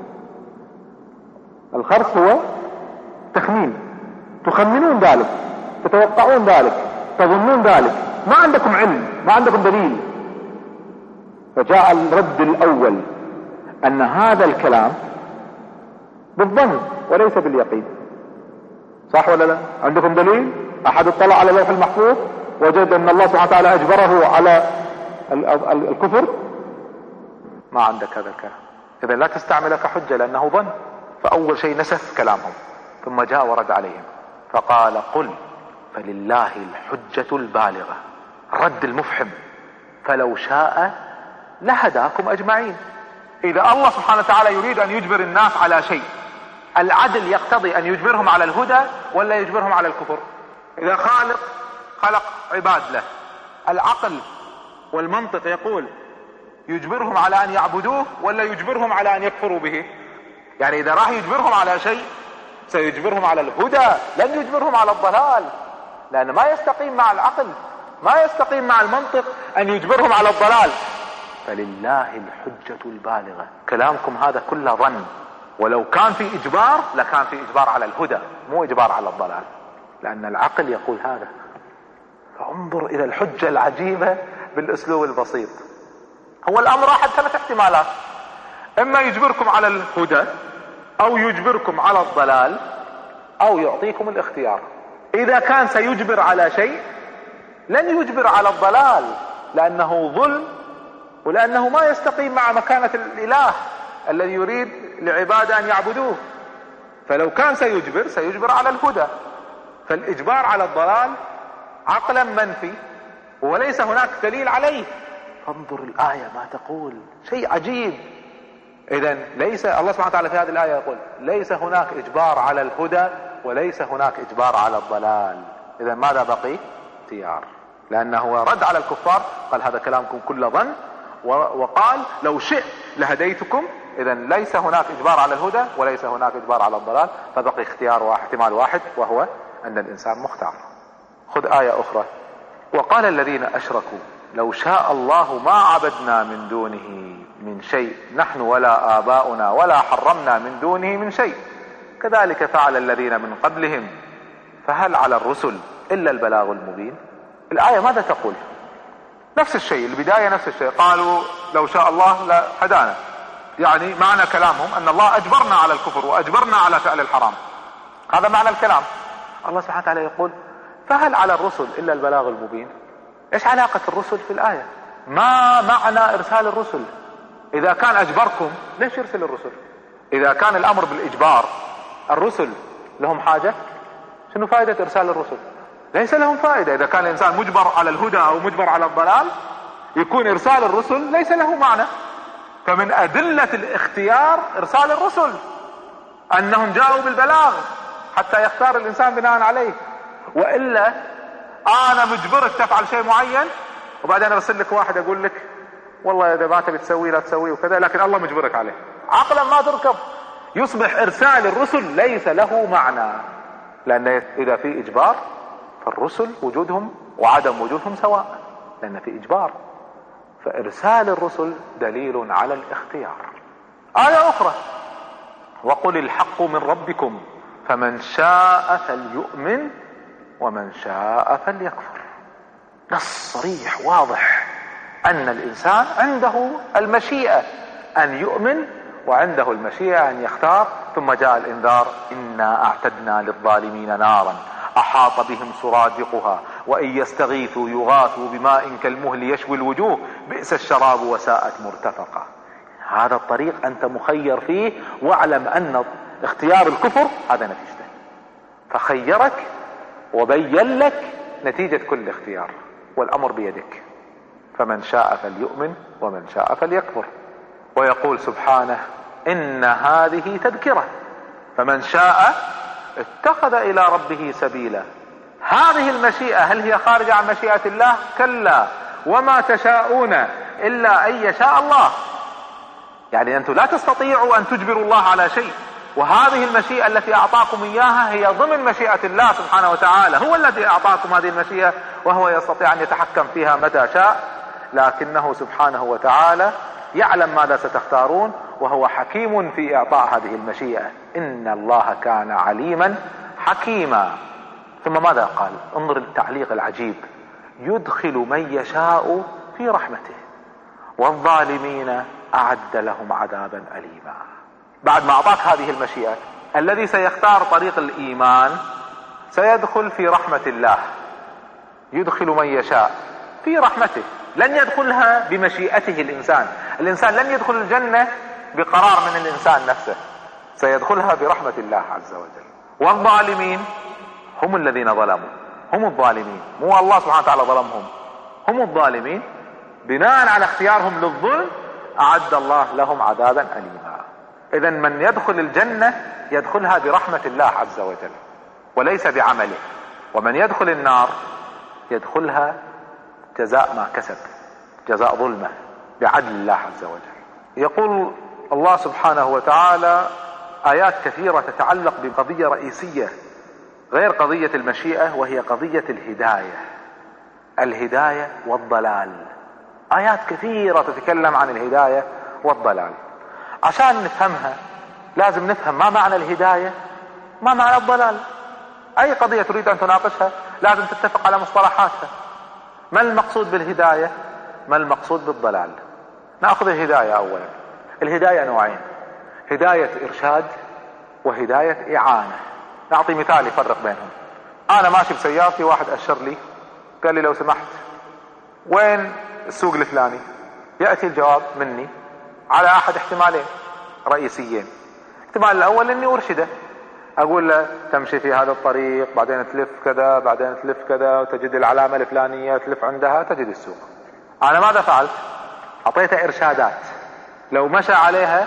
S1: الخرص هو تخمين، تخمنون ذلك، تتوقعون ذلك، تظنون ذلك، ما عندكم علم، ما عندكم دليل. فجاء الرد الأول أن هذا الكلام بالظن وليس باليقين. صح ولا لا؟ عندكم دليل؟ أحد اطلع على اللوح المحفوظ وجد أن الله سبحانه وتعالى أجبره على الكفر؟ ما عندك هذا الكلام، إذا لا تستعملك حجة لأنه ظن. فأول شيء نسف كلامهم، ثم جاء ورد عليهم فقال: قل فلله الحجة البالغة. رد المفحم: فلو شاء لهداكم أجمعين. إذا الله سبحانه وتعالى يريد أن يجبر الناس على شيء، العدل يقتضي أن يجبرهم على الهدى ولا يجبرهم على الكفر؟ إذا خلق عباد له، العقل والمنطق يقول يجبرهم على أن يعبدوه ولا يجبرهم على أن يكفروا به؟ يعني إذا راح يجبرهم على شيء سيجبرهم على الهدى، لن يجبرهم على الضلال، لأن ما يستقيم مع العقل، ما يستقيم مع المنطق أن يجبرهم على الضلال. فلله الحجة البالغة. كلامكم هذا كله ظن، ولو كان في إجبار لكان في إجبار على الهدى، مو إجبار على الضلال، لأن العقل يقول هذا. فانظر إلى الحجة العجيبة بالأسلوب البسيط. هو الأمر أحد 3 احتمالات: إما يجبركم على الهدى، أو يجبركم على الضلال، أو يعطيكم الاختيار. إذا كان سيجبر على شيء لن يجبر على الضلال، لأنه ظلم ولأنه ما يستقيم مع مكانة الإله الذي يريد لعباده أن يعبدوه. فلو كان سيجبر على الهدى، فالإجبار على الضلال عقلا منفي وليس هناك دليل عليه. فانظر الآية ما تقول، شيء عجيب. إذن ليس الله سبحانه وتعالى في هذه الآية يقول ليس هناك إجبار على الهدى وليس هناك إجبار على الضلال. إذن ماذا بقي؟ اختيار. لأنه رد على الكفار، قال هذا كلامكم كل ظن، وقال لو شئت لهديتكم. إذن ليس هناك إجبار على الهدى وليس هناك إجبار على الضلال، فبقي اختيار واحد، احتمال واحد، وهو أن الإنسان مختار. خذ آية أخرى: وقال الذين أشركوا لو شاء الله ما عبدنا من دونه من شيء نحن ولا آباؤنا ولا حرمنا من دونه من شيء كذلك فعل الذين من قبلهم فهل على الرسل إلا البلاغ المبين. الآية ماذا تقول؟ نفس الشيء، البداية نفس الشيء، قالوا لو شاء الله لهدانا، يعني معنى كلامهم أن الله أجبرنا على الكفر وأجبرنا على فعل الحرام، هذا معنى الكلام. الله سبحانه وتعالى يقول فهل على الرسل إلا البلاغ المبين. إيش علاقة الرسل في الآية؟ ما معنى إرسال الرسل؟ إذا كان أجبركم ليش يرسل الرسل؟ إذا كان الأمر بالإجبار الرسل لهم حاجة؟ شنو فائدة إرسال الرسل؟ ليس لهم فائدة. إذا كان الإنسان مجبر على الهدى أو مجبر على الضلال يكون إرسال الرسل ليس له معنى. فمن أدلة الاختيار إرسال الرسل، أنهم جاءوا بالبلاغ حتى يختار الإنسان بناء عليه. وإلا أنا مجبرك تفعل شيء معين وبعدين أرسل لك واحد يقول لك والله إذا ما تبي تسوي لا تسوي وكذا، لكن الله مجبرك عليه، عقلا ما تركب. يصبح إرسال الرسل ليس له معنى، لأن إذا في إجبار فالرسل وجودهم وعدم وجودهم سواء، لأن في إجبار. فإرسال الرسل دليل على الاختيار. آية أخرى: وقل الحق من ربكم فمن شاء فليؤمن ومن شاء فليكفر. نص صريح واضح أن الإنسان عنده المشيئة أن يؤمن وعنده المشيئة أن يختار. ثم جاء الإنذار: إنا أعتدنا للظالمين نارا أحاط بهم سرادقها وإن يستغيثوا يغاثوا بماء كالمهل يشوي الوجوه بئس الشراب وساءت مرتفقة. هذا الطريق أنت مخير فيه، واعلم أن اختيار الكفر هذا نتيجته، فخيرك وبين لك نتيجة كل اختيار، والأمر بيدك. فمن شاء فليؤمن ومن شاء فليكفر. ويقول سبحانه: إن هذه تذكرة فمن شاء اتخذ إلى ربه سبيلا. هذه المشيئة هل هي خارجة عن مشيئة الله؟ كلا، وما تشاءون إلا أن يشاء الله. يعني أنتم لا تستطيعوا أن تجبروا الله على شيء، وهذه المشيئة التي أعطاكم إياها هي ضمن مشيئة الله سبحانه وتعالى. هو الذي أعطاكم هذه المشيئة وهو يستطيع أن يتحكم فيها متى شاء، لكنه سبحانه وتعالى يعلم ماذا ستختارون وهو حكيم في إعطاء هذه المشيئة. إن الله كان عليما حكيما. ثم ماذا قال؟ انظر التعليق العجيب: يدخل من يشاء في رحمته والظالمين أعد لهم عذابا أليما. بعد ما أعطاك هذه المشيئة، الذي سيختار طريق الإيمان سيدخل في رحمة الله. يدخل من يشاء في رحمته، لن يدخلها بمشيئته. الإنسان لن يدخل الجنة بقرار من الإنسان نفسه، سيدخلها برحمة الله عز وجل. والظالمين هم الذين ظلموا، هم الظالمين، مو الله سبحانه وتعالى ظلمهم، هم الظالمين. بناء على اختيارهم للظلم أعد الله لهم عذابا أليما. إذن من يدخل الجنة يدخلها برحمة الله عز وجل وليس بعمله، ومن يدخل النار يدخلها جزاء ما كسب، جزاء ظلمه بعدل الله عز وجل. يقول الله سبحانه وتعالى آيات كثيرة تتعلق بقضية رئيسية غير قضية المشيئة، وهي قضية الهداية والضلال. آيات كثيرة تتكلم عن الهداية والضلال. عشان نفهمها لازم نفهم ما معنى الهداية، ما معنى الضلال. أي قضية تريد أن تناقشها لازم تتفق على مصطلحاتها. ما المقصود بالهداية؟ ما المقصود بالضلال؟ نأخذ الهداية أولا. الهداية نوعين: هداية إرشاد وهداية إعانة. نعطي مثال يفرق بينهم. أنا ماشي بسيارتي، واحد أشر لي قال لي لو سمحت وين السوق الفلاني؟ يأتي الجواب مني على احد احتمالين رئيسيين. الاحتمال الاول اني ارشده، اقول له تمشي في هذا الطريق، بعدين تلف كذا، بعدين تلف كذا، وتجد العلامة الفلانية، تلف عندها تجد السوق. انا ماذا فعلت؟ اعطيته ارشادات، لو مشى عليها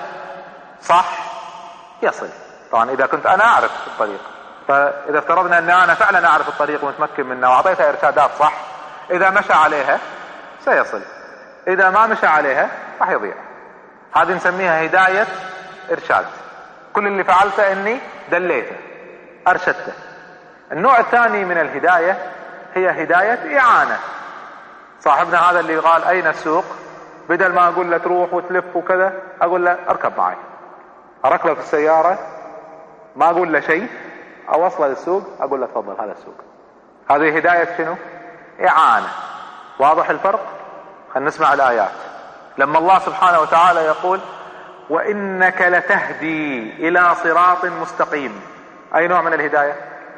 S1: صح يصل. طبعا اذا كنت انا اعرف الطريق، فاذا افترضنا ان انا فعلا اعرف الطريق ومتمكن منه واعطيته ارشادات صح، اذا مشى عليها سيصل، اذا ما مشى عليها راح يضيع. هذه نسميها هداية ارشاد. كل اللي فعلته اني دليته، ارشدته. النوع الثاني من الهداية هي هداية اعانة. صاحبنا هذا اللي قال اين السوق، بدل ما اقول له تروح وتلف وكذا، اقول له اركب معي، اركبه في السيارة، ما اقول له شيء، اوصله للسوق، اقول له تفضل هذا السوق. هذه هداية شنو؟ اعانة. واضح الفرق؟ خلينا نسمع الايات. لما الله سبحانه وتعالى يقول وانك لتهدي الى صراط مستقيم، اي نوع من الهداية؟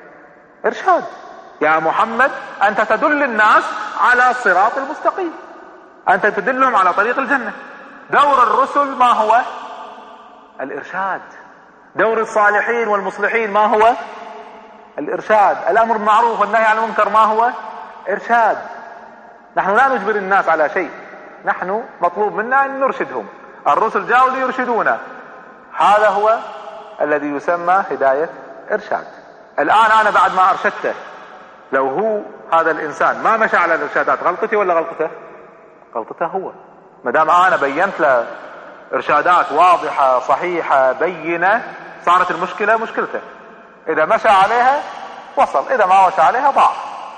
S1: ارشاد. يا محمد انت تدل الناس على الصراط المستقيم، انت تدلهم على طريق الجنة. دور الرسل ما هو؟ الارشاد. دور الصالحين والمصلحين ما هو؟ الارشاد. الامر بالمعروف والنهي عن المنكر ما هو؟ ارشاد. نحن لا نجبر الناس على شيء، نحن مطلوب منا ان نرشدهم. الرسل جاءوا ليرشدونا، هذا هو الذي يسمى هداية ارشاد. الان انا بعد ما ارشدته، لو هو هذا الانسان ما مشى على الارشادات، غلطتي ولا غلطته؟ غلطته هو. ما دام انا بينت له ارشادات واضحة صحيحة بينة، صارت المشكلة مشكلته. اذا مشى عليها وصل، اذا ما مشى عليها ضاع.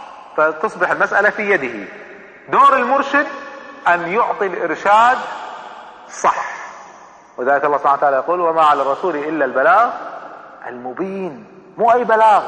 S1: فتصبح المسألة في يده. دور المرشد ان يعطي الارشاد صح. وذلك الله سبحانه وتعالى يقول وما على الرسول الا البلاغ المبين. مو اي بلاغ،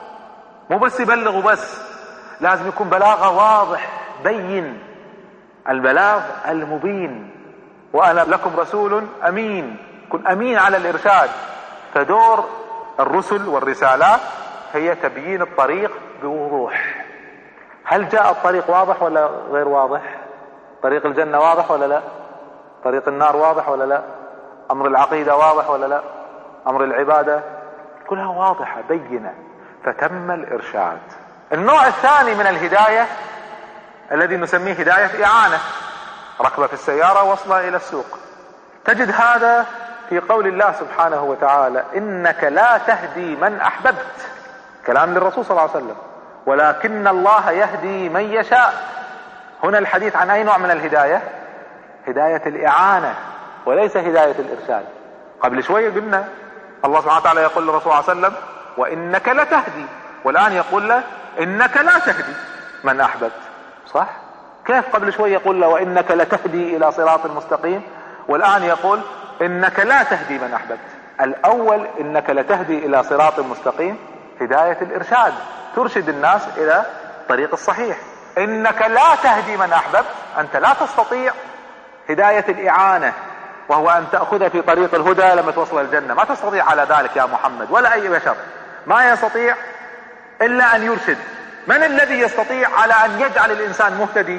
S1: مو بس يبلغ وبس، لازم يكون بلاغه واضح بين. البلاغ المبين. وانا لكم رسول امين، كن امين على الارشاد. فدور الرسل والرسالات هي تبيين الطريق بوضوح. هل جاء الطريق واضح ولا غير واضح؟ طريق الجنة واضح ولا لا؟ طريق النار واضح ولا لا؟ امر العقيدة واضح ولا لا؟ امر العبادة كلها واضحة بينة، فتم الارشاد. النوع الثاني من الهداية الذي نسميه هداية اعانة، ركبة في السيارة وصلها الى السوق. تجد هذا في قول الله سبحانه وتعالى انك لا تهدي من احببت، كلام للرسول صلى الله عليه وسلم، ولكن الله يهدي من يشاء. هنا الحديث عن اي نوع من الهداية؟ هداية الاعانة وليس هداية الارشاد. قبل شوية قلنا الله سبحانه وتعالى يقول للرسول صلى الله عليه وسلم وانك لتهدي، والان يقول له انك لا تهدي من احببت. صح؟ كيف قبل شوية يقول له وانك لتهدي الى صراط مستقيم، والان يقول انك لا تهدي من احببت؟ الاول انك لتهدي الى صراط مستقيم هداية الارشاد، ترشد الناس الى الطريق الصحيح. انك لا تهدي من احببت، انت لا تستطيع هداية الاعانة، وهو ان تأخذ في طريق الهدى لما توصل الجنة. ما تستطيع على ذلك يا محمد ولا اي بشر، ما يستطيع الا ان يرشد. من الذي يستطيع على ان يجعل الانسان مهتدي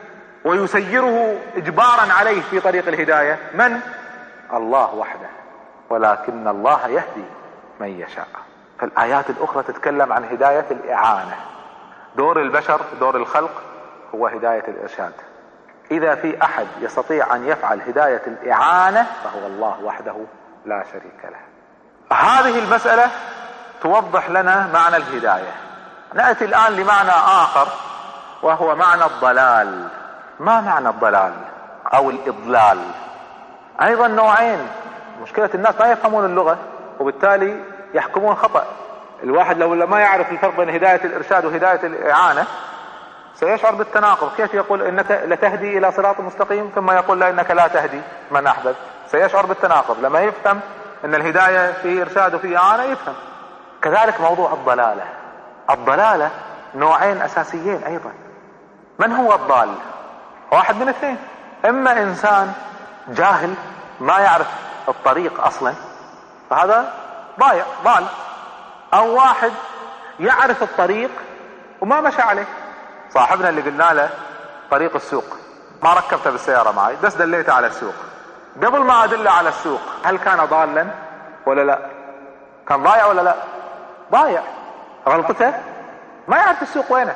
S1: ويسيره اجبارا عليه في طريق الهداية؟ من؟ الله وحده. ولكن الله يهدي من يشاء. فالآيات الأخرى تتكلم عن هداية الإعانة. دور البشر، دور الخلق هو هداية الإرشاد. إذا في أحد يستطيع أن يفعل هداية الإعانة فهو الله وحده لا شريك له. هذه المسألة توضح لنا معنى الهداية. نأتي الآن لمعنى آخر وهو معنى الضلال. ما معنى الضلال أو الإضلال؟ أيضا نوعين. مشكلة الناس ما يفهمون اللغة وبالتالي يحكمون خطأ. الواحد لو ما يعرف الفرق بين هداية الإرشاد وهداية الإعانة سيشعر بالتناقض. كيف يقول إنك لتهدي إلى صراط مستقيم ثم يقول لا إنك لا تهدي من أحببت؟ سيشعر بالتناقض. لما يفهم إن الهداية في إرشاد وفي إعانة يفهم. كذلك موضوع الضلالة. الضلالة نوعين أساسيين أيضا. من هو الضال؟ واحد من اثنين: إما إنسان جاهل ما يعرف الطريق أصلا فهذا ضايع ضال، أو واحد يعرف الطريق وما مشى عليه. صاحبنا اللي قلنا له طريق السوق ما ركبته بالسيارة معي، بس دليته على السوق. قبل ما ادله على السوق هل كان ضالا ولا لا؟ كان ضايع ولا لا؟ ضايع. غلطته ما يعرف السوق وينه.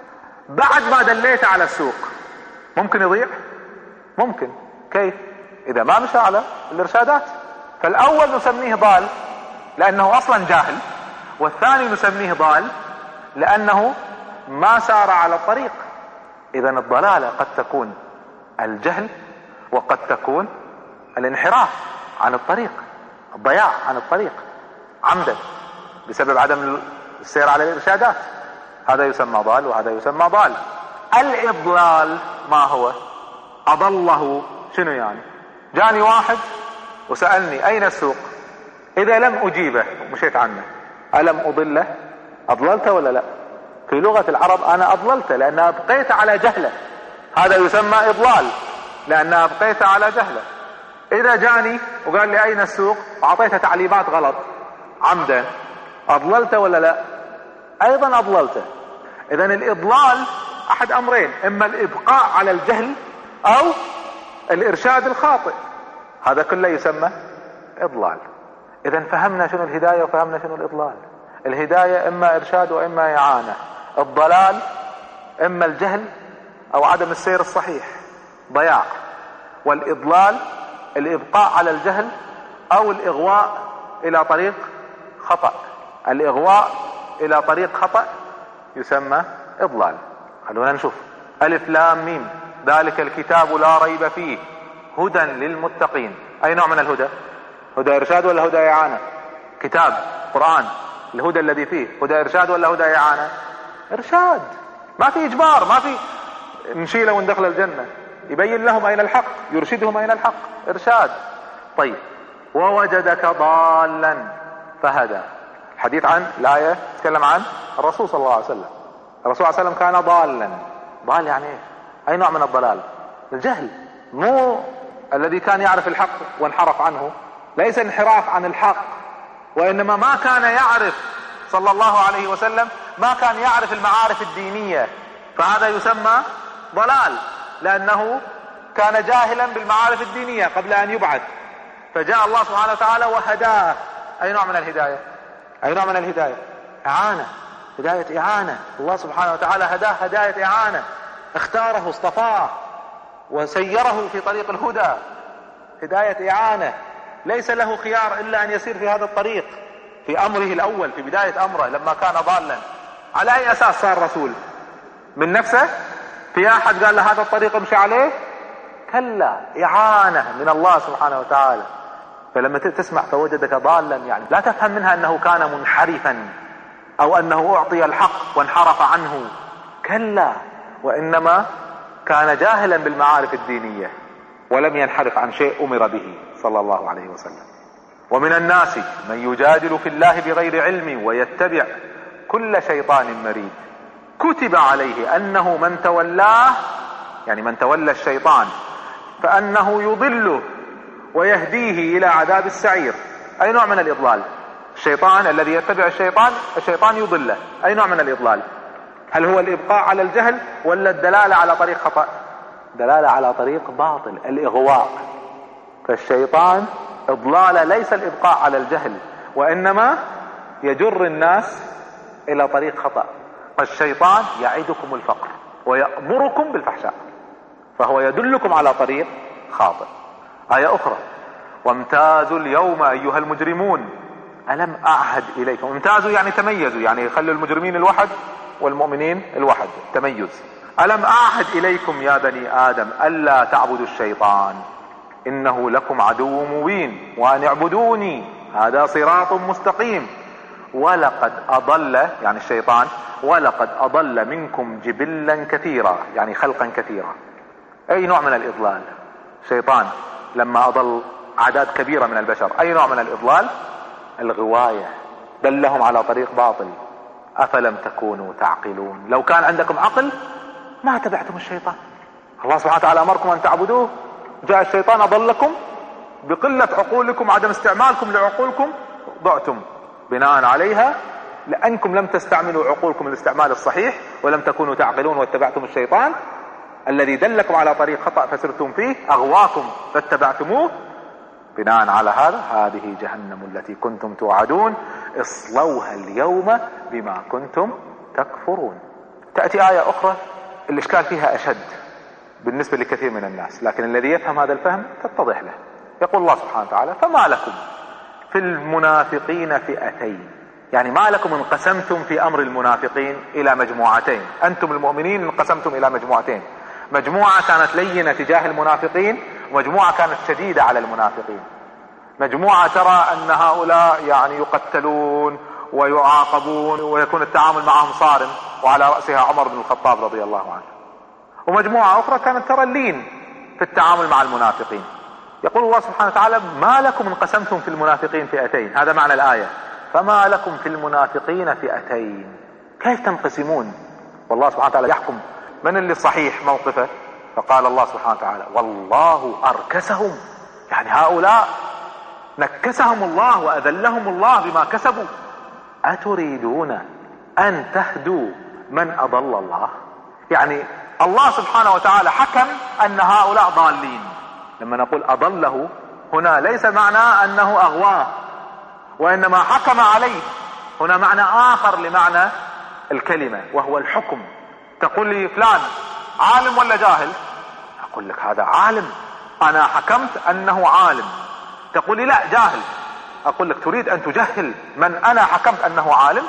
S1: بعد ما دليته على السوق ممكن يضيع؟ ممكن. كيف؟ اذا ما مشى على الارشادات. فالاول نسميه ضال لانه اصلا جاهل، والثاني نسميه ضال لانه ما سار على الطريق. اذا الضلالة قد تكون الجهل وقد تكون الانحراف عن الطريق، الضياع عن الطريق عمدا بسبب عدم السير على الارشادات. هذا يسمى ضال وهذا يسمى ضال. الاضلال ما هو؟ اضله شنو يعني؟ جاني واحد وسألني اين السوق، اذا لم اجيبه ومشيت عنه الم اضله؟ اضللته ولا لا؟ في لغة العرب انا اضللته لان ابقيت على جهله. هذا يسمى اضلال لان ابقيت على جهله. اذا جاني وقال لي اين السوق واعطيته تعليمات غلط عمدا، اضللته ولا لا؟ ايضا اضللته. اذا الاضلال احد امرين، اما الابقاء على الجهل او الارشاد الخاطئ. هذا كله يسمى اضلال. اذا فهمنا شنو الهداية وفهمنا شنو الاضلال. الهداية اما ارشاد واما اعانة. الضلال اما الجهل او عدم السير الصحيح ضياع. والاضلال الابقاء على الجهل او الاغواء الى طريق خطأ. الاغواء الى طريق خطأ يسمى اضلال. خلونا نشوف. الف لام ميم ذلك الكتاب لا ريب فيه هدى للمتقين. اي نوع من الهدى؟ هدى ارشاد ولا هدى اعانة؟ كتاب قرآن الهدى الذي فيه هدى ارشاد ولا هدى اعانة؟ ارشاد. ما في اجبار، ما في نشيله وندخل الجنة. يبين لهم اين الحق، يرشدهم اين الحق. ارشاد. طيب ووجدك ضالا فهدى. الحديث عن الآية تتكلم عن الرسول صلى الله عليه وسلم. الرسول صلى الله عليه وسلم كان ضالا. ضال يعني ايه؟ اي نوع من الضلال؟ الجهل. مو الذي كان يعرف الحق وانحرف عنه، ليس انحراف عن الحق، وانما ما كان يعرف صلى الله عليه وسلم، ما كان يعرف المعارف الدينية، فهذا يسمى ضلال لانه كان جاهلا بالمعارف الدينية قبل ان يبعث، فجاء الله سبحانه وتعالى وهداه. اي نوع من الهداية؟ اي نوع من الهداية؟ اعانة. هداية اعانة. الله سبحانه وتعالى هداه هداية اعانة، اختاره اصطفاه وسيره في طريق الهدى. هداية اعانة، ليس له خيار الا ان يسير في هذا الطريق في امره الاول، في بداية امره لما كان ضالا. على اي اساس صار رسول؟ من نفسه؟ في احد قال له هذا الطريق امشي عليه؟ كلا، اعانة من الله سبحانه وتعالى. فلما تسمع فوجدك ضالا يعني لا تفهم منها انه كان منحرفا او انه اعطي الحق وانحرف عنه، كلا، وانما كان جاهلا بالمعارف الدينية ولم ينحرف عن شيء امر به صلى الله عليه وسلم. ومن الناس من يجادل في الله بغير علم ويتبع كل شيطان مريد كتب عليه انه من تولاه، يعني من تولى الشيطان فانه يضله ويهديه الى عذاب السعير. اي نوع من الاضلال؟ الشيطان الذي يتبع الشيطان يضله. اي نوع من الاضلال؟ هل هو الابقاء على الجهل ولا الدلالة على طريق خطأ؟ دلالة على طريق باطل، الاغواء. فالشيطان اضلال ليس الابقاء على الجهل، وانما يجر الناس الى طريق خطأ. فالشيطان يعدكم الفقر ويأمركم بالفحشاء، فهو يدلكم على طريق خاطئ. آية اخرى وامتازوا اليوم ايها المجرمون الم اعهد اليكم. امتازوا يعني تميزوا، يعني خلوا المجرمين الوحد والمؤمنين الوحد، تميز. الم اعهد اليكم يا بني ادم الا تعبدوا الشيطان انه لكم عدو مبين وان اعبدوني هذا صراط مستقيم ولقد اضل، يعني الشيطان، ولقد اضل منكم جبلا كثيرا، يعني خلقا كثيرا. اي نوع من الاضلال؟ الشيطان لما اضل اعداد كبيرة من البشر، اي نوع من الاضلال؟ الغواية، دلهم على طريق باطل. افلم تكونوا تعقلون؟ لو كان عندكم عقل ما تبعتم الشيطان. الله سبحانه وتعالى امركم ان تعبدوه، جاء الشيطان اضلكم بقلة عقولكم، عدم استعمالكم لعقولكم، ضعتم بناء عليها لانكم لم تستعملوا عقولكم الاستعمال الصحيح ولم تكونوا تعقلون واتبعتم الشيطان. الذي دلكم على طريق خطأ فسرتم فيه أغواكم فاتبعتموه، بناء على هذا هذه جهنم التي كنتم توعدون اصلوها اليوم بما كنتم تكفرون. تأتي آية أخرى الإشكال فيها أشد بالنسبة لكثير من الناس، لكن الذي يفهم هذا الفهم تتضح له. يقول الله سبحانه وتعالى: فما لكم في المنافقين فئتين، يعني ما لكم انقسمتم في أمر المنافقين إلى مجموعتين. أنتم المؤمنين انقسمتم إلى مجموعتين، مجموعة كانت لينة تجاه المنافقين، ومجموعة كانت شديدة على المنافقين. مجموعة ترى أن هؤلاء يعني يقتلون ويعاقبون ويكون التعامل معهم صارم، وعلى رأسها عمر بن الخطاب رضي الله عنه. ومجموعة أخرى كانت ترى اللين في التعامل مع المنافقين. يقول الله سبحانه وتعالى: ما لكم انقسمتم في المنافقين فئتين. هذا معنى الآية، فما لكم في المنافقين فئتين، كيف تنقسمون؟ والله سبحانه وتعالى يحكم من اللي صحيح موقفه. فقال الله سبحانه وتعالى: والله أركسهم، يعني هؤلاء نكسهم الله وأذلهم الله بما كسبوا. أتريدون أن تهدوا من أضل الله؟ يعني الله سبحانه وتعالى حكم أن هؤلاء ضالين. لما نقول أضله هنا ليس معنى أنه أغواه، وإنما حكم عليه. هنا معنى آخر لمعنى الكلمة، وهو الحكم. تقول لي فلان عالم ولا جاهل؟ أقول لك هذا عالم، أنا حكمت أنه عالم. تقول لي لا جاهل، أقول لك تريد أن تجهل من أنا حكمت أنه عالم؟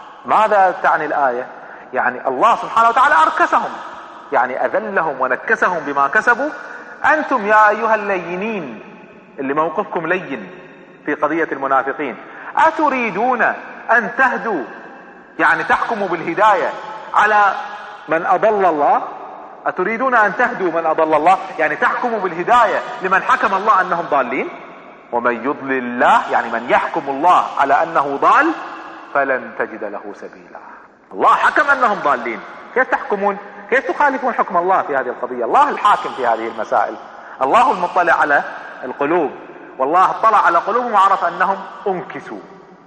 S1: ماذا تعني الآية؟ يعني الله سبحانه وتعالى أركسهم، يعني أذلهم ونكسهم بما كسبوا. أنتم يا أيها اللينين اللي موقفكم لين في قضية المنافقين، أتريدون أن تهدوا، يعني تحكموا بالهداية على من أضل الله؟ أتريدون أن تهدوا من أضل الله، يعني تحكموا بالهداية لمن حكم الله أنهم ضالين؟ ومن يضلل الله، يعني من يحكم الله على أنه ضال فلن تجد له سبيلا. الله حكم أنهم ضالين، كيف تحكمون؟ كيف تخالفون حكم الله في هذه القضية؟ الله الحاكم في هذه المسائل، الله المطلع على القلوب، والله اطلع على قلوبهم وعرف أنهم انكسوا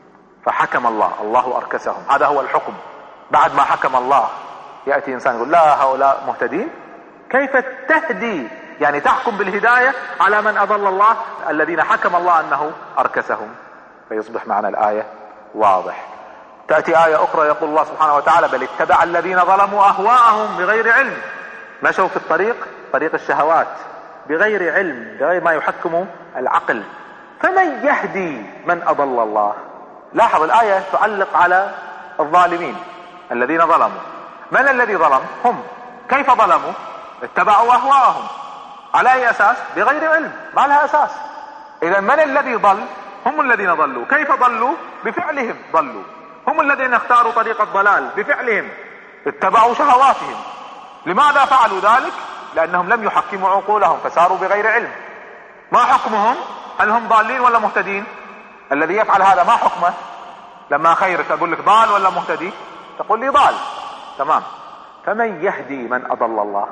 S1: فحكم الله، الله أركسهم. هذا هو الحكم. بعد ما حكم الله يأتي إنسان يقول لا هؤلاء مهتدين؟ كيف تهدي، يعني تحكم بالهداية على من أضل الله الذين حكم الله أنه أركسهم؟ فيصبح معنى الآية واضح. تأتي آية أخرى يقول الله سبحانه وتعالى: بل اتبع الذين ظلموا أهواءهم بغير علم. مشوا في طريق الشهوات بغير علم، بغير ما يحكم العقل. فمن يهدي من أضل الله؟ لاحظ الآية تعلق على الظالمين الذين ظلموا. من الذي ظلم؟ هم. كيف ظلموا؟ اتبعوا أهواءهم. على أي أساس؟ بغير علم، ما لها أساس. إذا من الذي ضل؟ هم الذين ضلوا. كيف ضلوا؟ بفعلهم ضلوا. هم الذين اختاروا طريق الضلال بفعلهم، اتبعوا شهواتهم. لماذا فعلوا ذلك؟ لأنهم لم يحكموا عقولهم فساروا بغير علم. ما حكمهم؟ هل هم ضالين ولا مهتدين؟ الذي يفعل هذا ما حكمه؟ لما خيرك أقول لك ضال ولا مهتدي؟ تقول لي ضال، تمام. فمن يهدي من أضل الله؟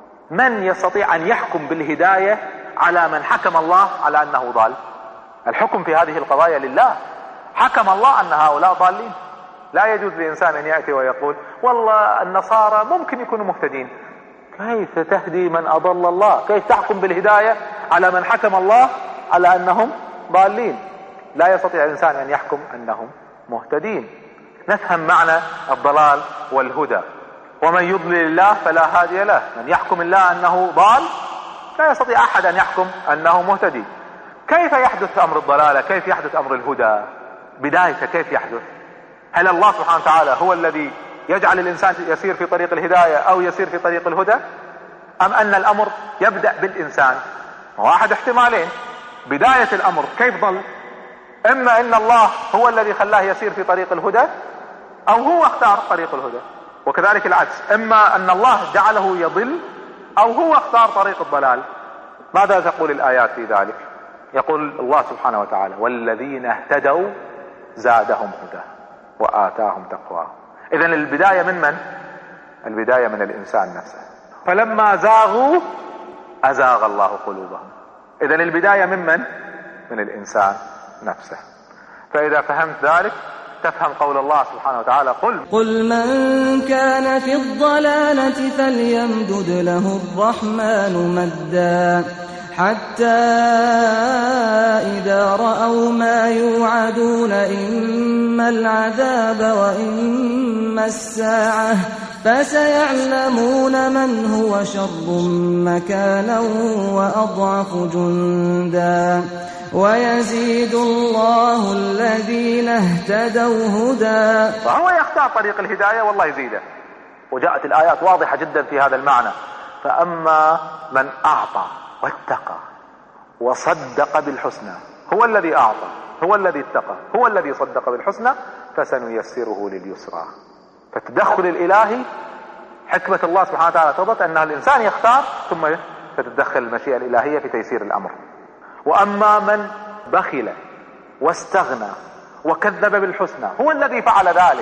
S1: من يستطيع أن يحكم بالهداية على من حكم الله على أنه ضال؟ الحكم في هذه القضايا لله. حكم الله أن هؤلاء ضالين. لا يجوز لإنسان أن يأتي ويقول والله النصارى ممكن يكونوا مهتدين. كيف تهدي من أضل الله؟ كيف تحكم بالهداية على من حكم الله على أنهم ضالين؟ لا يستطيع الإنسان أن يحكم أنهم مهتدين. نفهم معنى الضلال والهدى. ومن يضلل الله فلا هادي له. من يحكم الله أنه ضال لا يستطيع أحد أن يحكم أنه مهتدي. كيف يحدث أمر الضلالة؟ كيف يحدث أمر الهدى؟ بدايته كيف يحدث؟ هل الله سبحانه وتعالى هو الذي يجعل الإنسان يسير في طريق الهداية أو يسير في طريق الهدى؟ أم أن الأمر يبدأ بالإنسان؟ واحد احتمالين. بداية الأمر كيف ضل؟ إما أن الله هو الذي خلاه يسير في طريق الهدى، أو هو اختار طريق الهدى. وكذلك العكس، إما أن الله جعله يضل أو هو اختار طريق الضلال. ماذا تقول الآيات في ذلك؟ يقول الله سبحانه وتعالى: والذين اهتدوا زادهم هدى وآتاهم تقواهم. إذن البداية من من؟ البداية من الإنسان نفسه. فلما زاغوا أزاغ الله قلوبهم. إذن البداية من من؟ من الإنسان نفسه. فإذا فهمت ذلك تفهم قول الله سبحانه وتعالى:
S3: قل من كان في الضلالة فليمدد له الرحمن مدا حتى إذا رأوا ما يوعدون إما العذاب وإما الساعة فسيعلمون من هو شر مكانا وأضعف جندا ويزيد الله الذين اهتدوا هدى.
S1: فهو يختار طريق الهداية والله يزيده، وجاءت الآيات واضحة جدا في هذا المعنى. فأما من أعطى واتقى وصدق بالحسنى، هو الذي أعطى، هو الذي اتقى، هو الذي صدق بالحسنى، فسنيسره لليسرى. فالتدخل الإلهي حكمة الله سبحانه وتعالى تضبط أن الإنسان يختار ثم تتدخل المشيئة الإلهية في تيسير الأمر. وأما من بخل واستغنى وكذب بالحسنى، هو الذي فعل ذلك،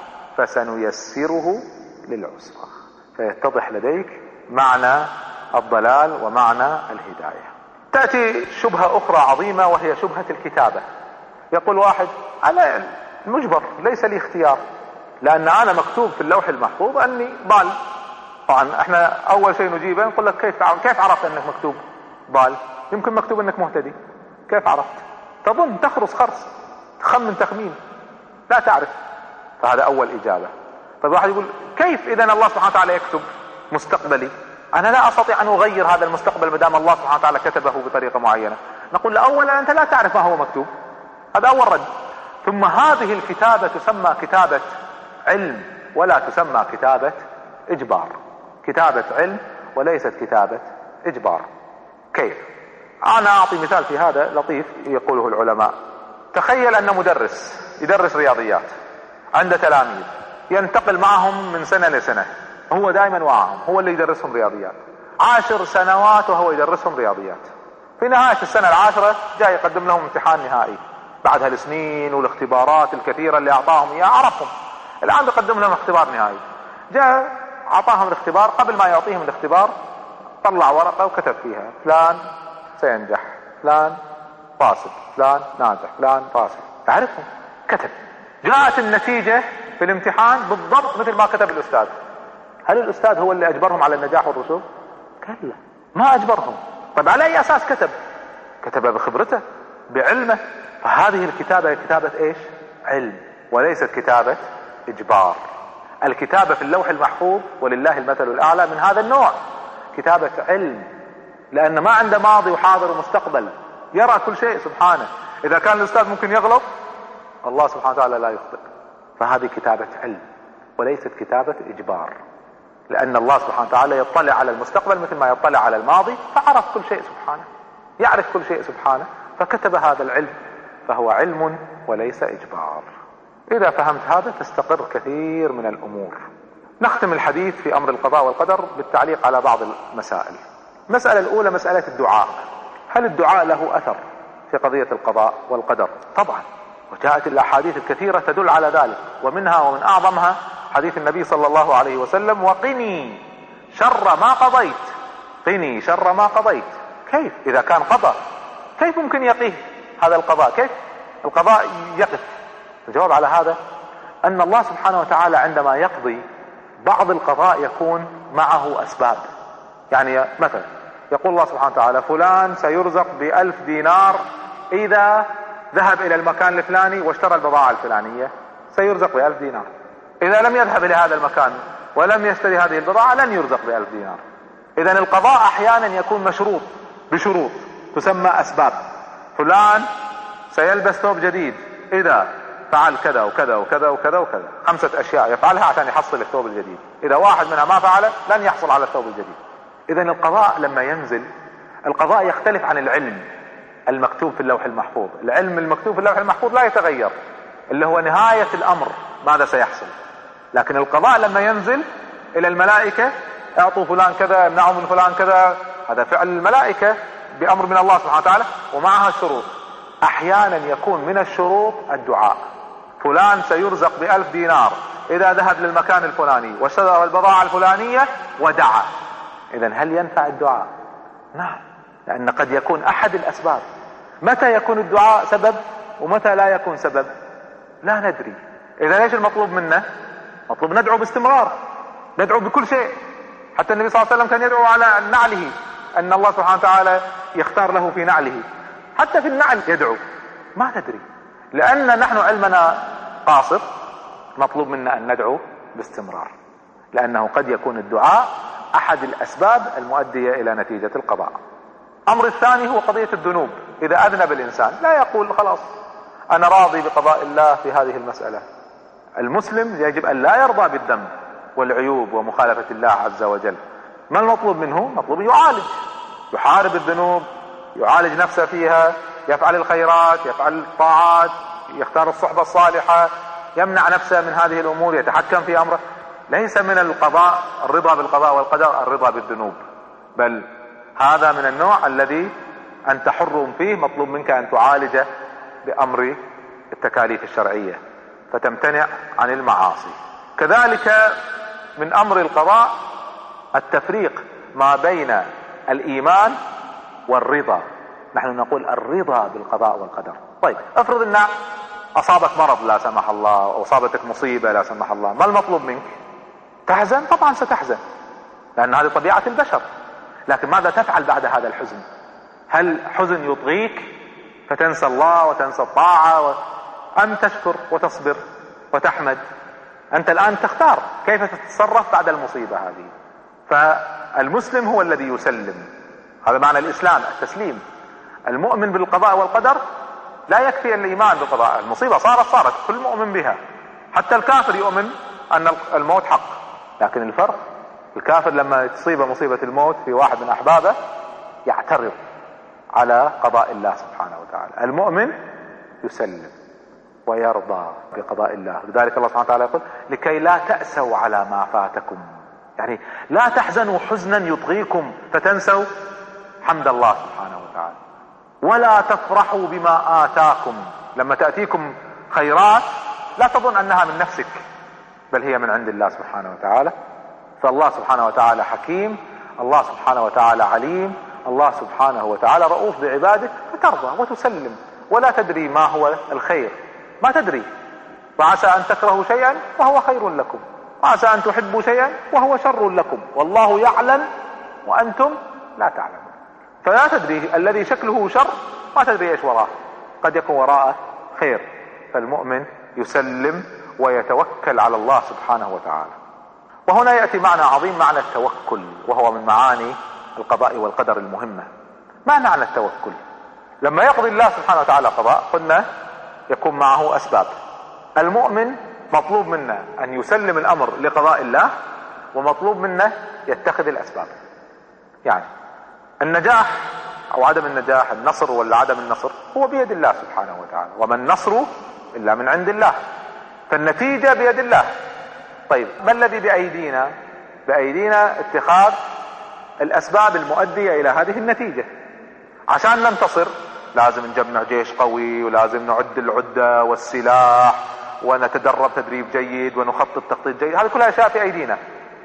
S1: فسنيسره للعسرى. فيتضح لديك معنى الضلال ومعنى الهداية. تأتي شبهة أخرى عظيمة وهي شبهة الكتابة. يقول واحد: أنا المجبر، ليس لي اختيار، لأن أنا مكتوب في اللوح المحفوظ أني ضال. طبعا احنا أول شيء نجيبه نقول لك كيف عرفت أنك مكتوب ضال؟ يمكن مكتوب أنك مهتدي، كيف عرفت؟ تظن، تخرص خرص، تخمن تخمين، لا تعرف. فهذا أول إجابة. طيب واحد يقول: كيف إذن الله سبحانه وتعالى يكتب مستقبلي؟ أنا لا أستطيع أن أغير هذا المستقبل مدام الله سبحانه وتعالى كتبه بطريقة معينة. نقول له: أولا أنت لا تعرف ما هو مكتوب، هذا أول رد. ثم هذه الكتابة تسمى كتابة علم ولا تسمى كتابة إجبار. كتابة علم وليست كتابة إجبار. كيف؟ أنا أعطي مثال في هذا لطيف يقوله العلماء. تخيل أن مدرس يدرس رياضيات، عنده تلاميذ ينتقل معهم من سنة لسنة، هو دائما معهم، هو اللي يدرسهم رياضيات 10 سنوات وهو يدرسهم رياضيات. في نهاية السنة 10 جاي يقدم لهم امتحان نهائي بعد هالسنين والاختبارات الكثيرة اللي أعطاهم إياها، عرفهم الآن بيقدم لهم اختبار نهائي. جاء أعطاهم الاختبار، قبل ما يعطيهم الاختبار طلع ورقة وكتب فيها: فلان سينجح، فلان فاسد، فلان ناجح، فلان فاسد. تعرفهم، كتب. جاءت النتيجة في الامتحان بالضبط مثل ما كتب الأستاذ. هل الأستاذ هو اللي أجبرهم على النجاح والرسوب؟ كلا، ما أجبرهم. طيب على أي أساس كتب؟ كتب بخبرته، بعلمه. فهذه الكتابة كتابة إيش؟ علم، وليست كتابة إجبار. الكتابة في اللوح المحفوظ ولله المثل الأعلى من هذا النوع، كتابة علم، لأن ما عنده ماضي وحاضر ومستقبل، يرى كل شيء سبحانه. إذا كان الأستاذ ممكن يغلط، الله سبحانه وتعالى لا يخطئ. فهذه كتابة علم وليست كتابة إجبار، لأن الله سبحانه وتعالى يطلع على المستقبل مثل ما يطلع على الماضي، فعرف كل شيء سبحانه، يعرف كل شيء سبحانه، فكتب هذا العلم، فهو علم وليس إجبار. إذا فهمت هذا تستقر كثير من الأمور. نختم الحديث في أمر القضاء والقدر بالتعليق على بعض المسائل. المسألة الأولى مسألة الدعاء. هل الدعاء له أثر في قضية القضاء والقدر؟ طبعا، وجاءت الأحاديث الكثيرة تدل على ذلك، ومنها ومن أعظمها حديث النبي صلى الله عليه وسلم: وقني شر ما قضيت، قني شر ما قضيت. كيف إذا كان قضى كيف ممكن يقيه هذا القضاء؟ كيف القضاء يقف؟ الجواب على هذا أن الله سبحانه وتعالى عندما يقضي بعض القضاء يكون معه أسباب. يعني مثلا يقول الله سبحانه وتعالى: فلان سيرزق ب1000 دينار إذا ذهب إلى المكان الفلاني واشترى البضاعة الفلانية، سيرزق ب1000 دينار. إذا لم يذهب إلى هذا المكان ولم يشتري هذه البضاعة لن يرزق ب1000 دينار. إذن القضاء أحيانا يكون مشروط بشروط تسمى أسباب. فلان سيلبس ثوب جديد إذا فعل كذا وكذا وكذا وكذا وكذا، 5 أشياء يفعلها عشان يحصل الثوب الجديد، إذا واحد منها ما فعله لن يحصل على الثوب الجديد. إذن القضاء لما ينزل، القضاء يختلف عن العلم المكتوب في اللوح المحفوظ. العلم المكتوب في اللوح المحفوظ لا يتغير، اللي هو نهاية الأمر ماذا سيحصل. لكن القضاء لما ينزل إلى الملائكة: اعطوا فلان كذا، امنعوا من فلان كذا، هذا فعل الملائكة بأمر من الله سبحانه وتعالى، ومعها الشروط. أحيانا يكون من الشروط الدعاء. فلان سيرزق ب1000 دينار إذا ذهب للمكان الفلاني واشترى البضاعة الفلانية ودعا. إذن هل ينفع الدعاء؟ نعم، لأن قد يكون أحد الأسباب. متى يكون الدعاء سبب ومتى لا يكون سبب؟ لا ندري. إذا ليش المطلوب منا؟ مطلوب ندعو باستمرار، ندعو بكل شيء. حتى النبي صلى الله عليه وسلم كان يدعو على نعله، أن الله سبحانه وتعالى يختار له في نعله، حتى في النعل يدعو. ما ندري، لأن نحن علمنا قاصر، مطلوب منا أن ندعو باستمرار، لأنه قد يكون الدعاء أحد الأسباب المؤدية إلى نتيجة القضاء. الأمر الثاني هو قضية الذنوب. إذا أذنب الإنسان لا يقول خلاص أنا راضي بقضاء الله في هذه المسألة. المسلم يجب أن لا يرضى بالذنب والعيوب ومخالفة الله عز وجل. ما المطلوب منه؟ مطلوب يعالج، يحارب الذنوب، يعالج نفسه فيها، يفعل الخيرات، يفعل الطاعات، يختار الصحبة الصالحة، يمنع نفسه من هذه الأمور، يتحكم في أمره. ليس من القضاء الرضا بالقضاء والقدر الرضا بالذنوب، بل هذا من النوع الذي أنت حر فيه، مطلوب منك أن تعالج بأمر التكاليف الشرعية فتمتنع عن المعاصي. كذلك من أمر القضاء التفريق ما بين الإيمان والرضا. نحن نقول الرضا بالقضاء والقدر. طيب افرض أن أصابك مرض لا سمح الله، أو أصابتك مصيبة لا سمح الله، ما المطلوب منك؟ تحزن؟ طبعا ستحزن، لأن هذه طبيعة البشر. لكن ماذا تفعل بعد هذا الحزن؟ هل حزن يطغيك فتنسى الله وتنسى الطاعة أم تشكر وتصبر وتحمد؟ أنت الآن تختار كيف تتصرف بعد المصيبة هذه. فالمسلم هو الذي يسلم، هذا معنى الإسلام، التسليم. المؤمن بالقضاء والقدر لا يكفي الإيمان بالقضاء، المصيبة صارت كل مؤمن بها، حتى الكافر يؤمن أن الموت حق. لكن الفرق، الكافر لما تصيبه مصيبة الموت في واحد من أحبابه يعترض على قضاء الله سبحانه وتعالى. المؤمن يسلم ويرضى بقضاء الله. لذلك الله سبحانه وتعالى يقول لكي لا تأسوا على ما فاتكم، يعني لا تحزنوا حزنا يطغيكم فتنسوا حمد الله سبحانه وتعالى، ولا تفرحوا بما آتاكم. لما تأتيكم خيرات لا تظن أنها من نفسك، بل هي من عند الله سبحانه وتعالى. فالله سبحانه وتعالى حكيم، الله سبحانه وتعالى عليم، الله سبحانه وتعالى رؤوف بعباده، فترضى وتسلم. ولا تدري ما هو الخير، ما تدري، وعسى أن تكرهوا شيئا وهو خير لكم، وعسى أن تحبوا شيئا وهو شر لكم، والله يعلم وأنتم لا تعلمون. فلا تدري، الذي شكله شر ما تدري ايش وراه، قد يكون وراءه خير. فالمؤمن يسلم ويتوكل على الله سبحانه وتعالى. وهنا يأتي معنى عظيم، معنى التوكل، وهو من معاني القضاء والقدر المهمة. ما معنى التوكل؟ لما يقضي الله سبحانه وتعالى قضاء قلنا يكون معه أسباب. المؤمن مطلوب منه أن يسلم الأمر لقضاء الله، ومطلوب منه يتخذ الأسباب. يعني النجاح أو عدم النجاح، النصر ولا عدم النصر، هو بيد الله سبحانه وتعالى، وما النصر إلا من عند الله، فالنتيجة بيد الله. طيب ما الذي بأيدينا؟ بأيدينا اتخاذ الأسباب المؤدية إلى هذه النتيجة. عشان ننتصر لازم نجمع جيش قوي، ولازم نعد العدة والسلاح، ونتدرب تدريب جيد، ونخطط تخطيط جيد. هذه كلها أشياء في أيدينا.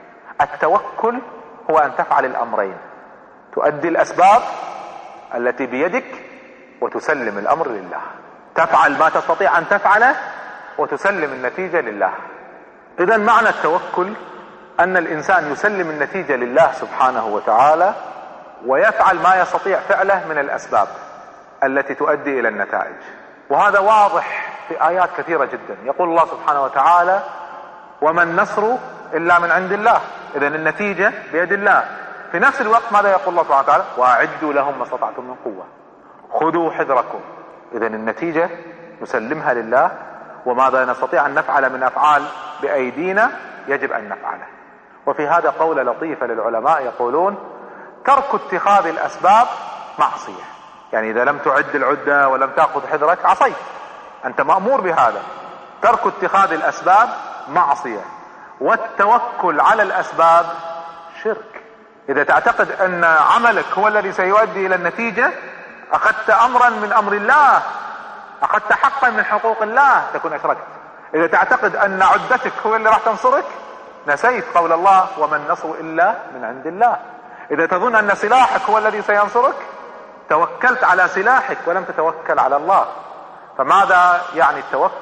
S1: التوكل هو أن تفعل الأمرين، تؤدي الأسباب التي بيدك وتسلم الأمر لله. تفعل ما تستطيع أن تفعله وتسلم النتيجة لله. إذن معنى التوكل أن الإنسان يسلم النتيجة لله سبحانه وتعالى، ويفعل ما يستطيع فعله من الأسباب التي تؤدي إلى النتائج. وهذا واضح في آيات كثيرة جدا. يقول الله سبحانه وتعالى وما النصر إلا من عند الله، إذن النتيجة بيد الله. في نفس الوقت ماذا يقول الله سبحانه وتعالى؟ وأعدوا لهم ما استطعتم من قوة، خذوا حذركم. إذن النتيجة نسلمها لله، وماذا نستطيع أن نفعل من أفعال بأيدينا يجب أن نفعله. وفي هذا قول لطيفة للعلماء يقولون ترك اتخاذ الأسباب معصية. يعني إذا لم تعد العدة ولم تأخذ حذرك عصيت، أنت مأمور بهذا. ترك اتخاذ الأسباب معصية، والتوكل على الأسباب شرك. إذا تعتقد أن عملك هو الذي سيؤدي إلى النتيجة، أخذت أمرا من أمر الله، أخذت حقا من حقوق الله، تكون أشركت. إذا تعتقد أن عدتك هو اللي راح تنصرك، نسيت قول الله وما النصر إلا من عند الله. إذا تظن أن سلاحك هو الذي سينصرك، توكلت على سلاحك ولم تتوكل على الله. فماذا يعني التوكل؟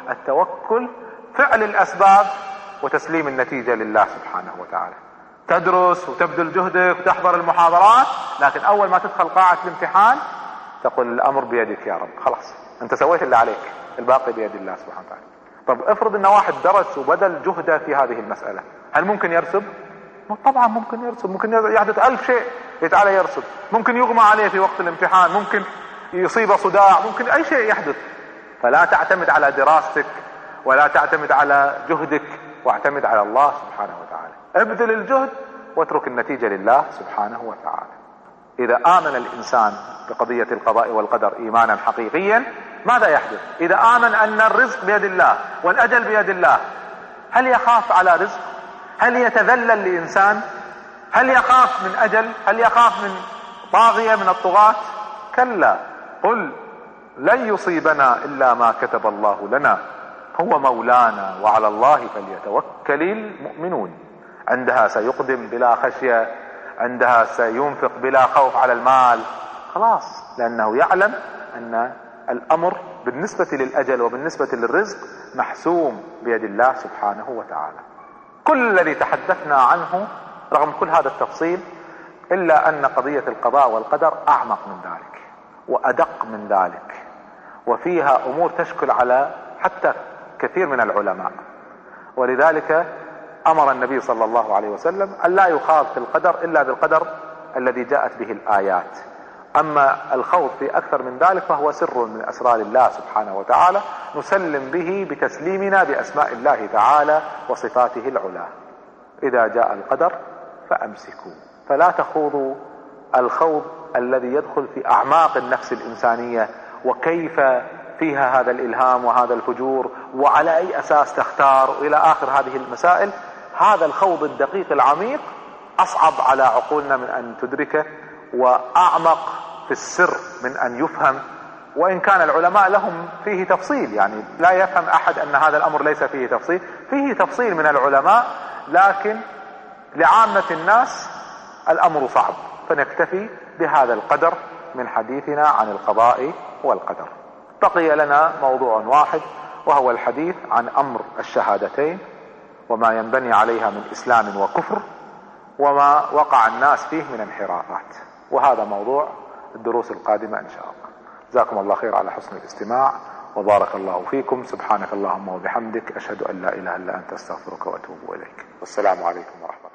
S1: التوكل فعل الأسباب وتسليم النتيجة لله سبحانه وتعالى. تدرس وتبذل جهدك وتحضر المحاضرات، لكن أول ما تدخل قاعة الامتحان تقول الأمر بيدك يا رب، خلاص أنت سويت اللي عليك، الباقي بيد الله سبحانه وتعالى. طب افرض أن واحد درس وبذل جهده في هذه المسألة، هل ممكن يرسب؟ طبعا ممكن يرسب، ممكن يحدث 1000 شيء يتعالى يرسب، ممكن يغمى عليه في وقت الامتحان، ممكن يصيب صداع، ممكن أي شيء يحدث. فلا تعتمد على دراستك ولا تعتمد على جهدك، واعتمد على الله سبحانه وتعالى. ابذل الجهد واترك النتيجة لله سبحانه وتعالى. إذا آمن الإنسان بقضية القضاء والقدر إيمانا حقيقيا ماذا يحدث؟ إذا آمن أن الرزق بيد الله والأجل بيد الله، هل يخاف على رزق؟ هل يتذلل لإنسان؟ هل يخاف من أجل؟ هل يخاف من طاغية من الطغاة؟ كلا، قل لن يصيبنا إلا ما كتب الله لنا هو مولانا وعلى الله فليتوكل المؤمنون. عندها سيقدم بلا خشية، عندها سينفق بلا خوف على المال، خلاص، لأنه يعلم أن الأمر بالنسبة للأجل وبالنسبة للرزق محسوم بيد الله سبحانه وتعالى. كل الذي تحدثنا عنه رغم كل هذا التفصيل إلا أن قضية القضاء والقدر أعمق من ذلك وأدق من ذلك، وفيها أمور تشكل على حتى كثير من العلماء. ولذلك أمر النبي صلى الله عليه وسلم أن لا يخاض في القدر إلا بالقدر الذي جاءت به الآيات. أما الخوض في أكثر من ذلك فهو سر من أسرار الله سبحانه وتعالى نسلم به بتسليمنا بأسماء الله تعالى وصفاته العلى. إذا جاء القدر فأمسكوا، فلا تخوضوا الخوض الذي يدخل في أعماق النفس الإنسانية وكيف فيها هذا الإلهام وهذا الفجور وعلى أي أساس تختار إلى آخر هذه المسائل. هذا الخوض الدقيق العميق أصعب على عقولنا من أن تدركه، وأعمق في السر من أن يفهم، وإن كان العلماء لهم فيه تفصيل، يعني لا يفهم أحد أن هذا الأمر ليس فيه تفصيل، فيه تفصيل من العلماء، لكن لعامة الناس الأمر صعب. فنكتفي بهذا القدر من حديثنا عن القضاء والقدر. بقي لنا موضوع واحد وهو الحديث عن أمر الشهادتين وما ينبني عليها من إسلام وكفر وما وقع الناس فيه من انحرافات، وهذا موضوع الدروس القادمة إن شاء الله. جزاكم الله خير على حسن الاستماع وبارك الله فيكم. سبحانك اللهم وبحمدك، أشهد أن لا إله إلا أنت، أستغفرك وأتوب إليك. والسلام عليكم ورحمة الله.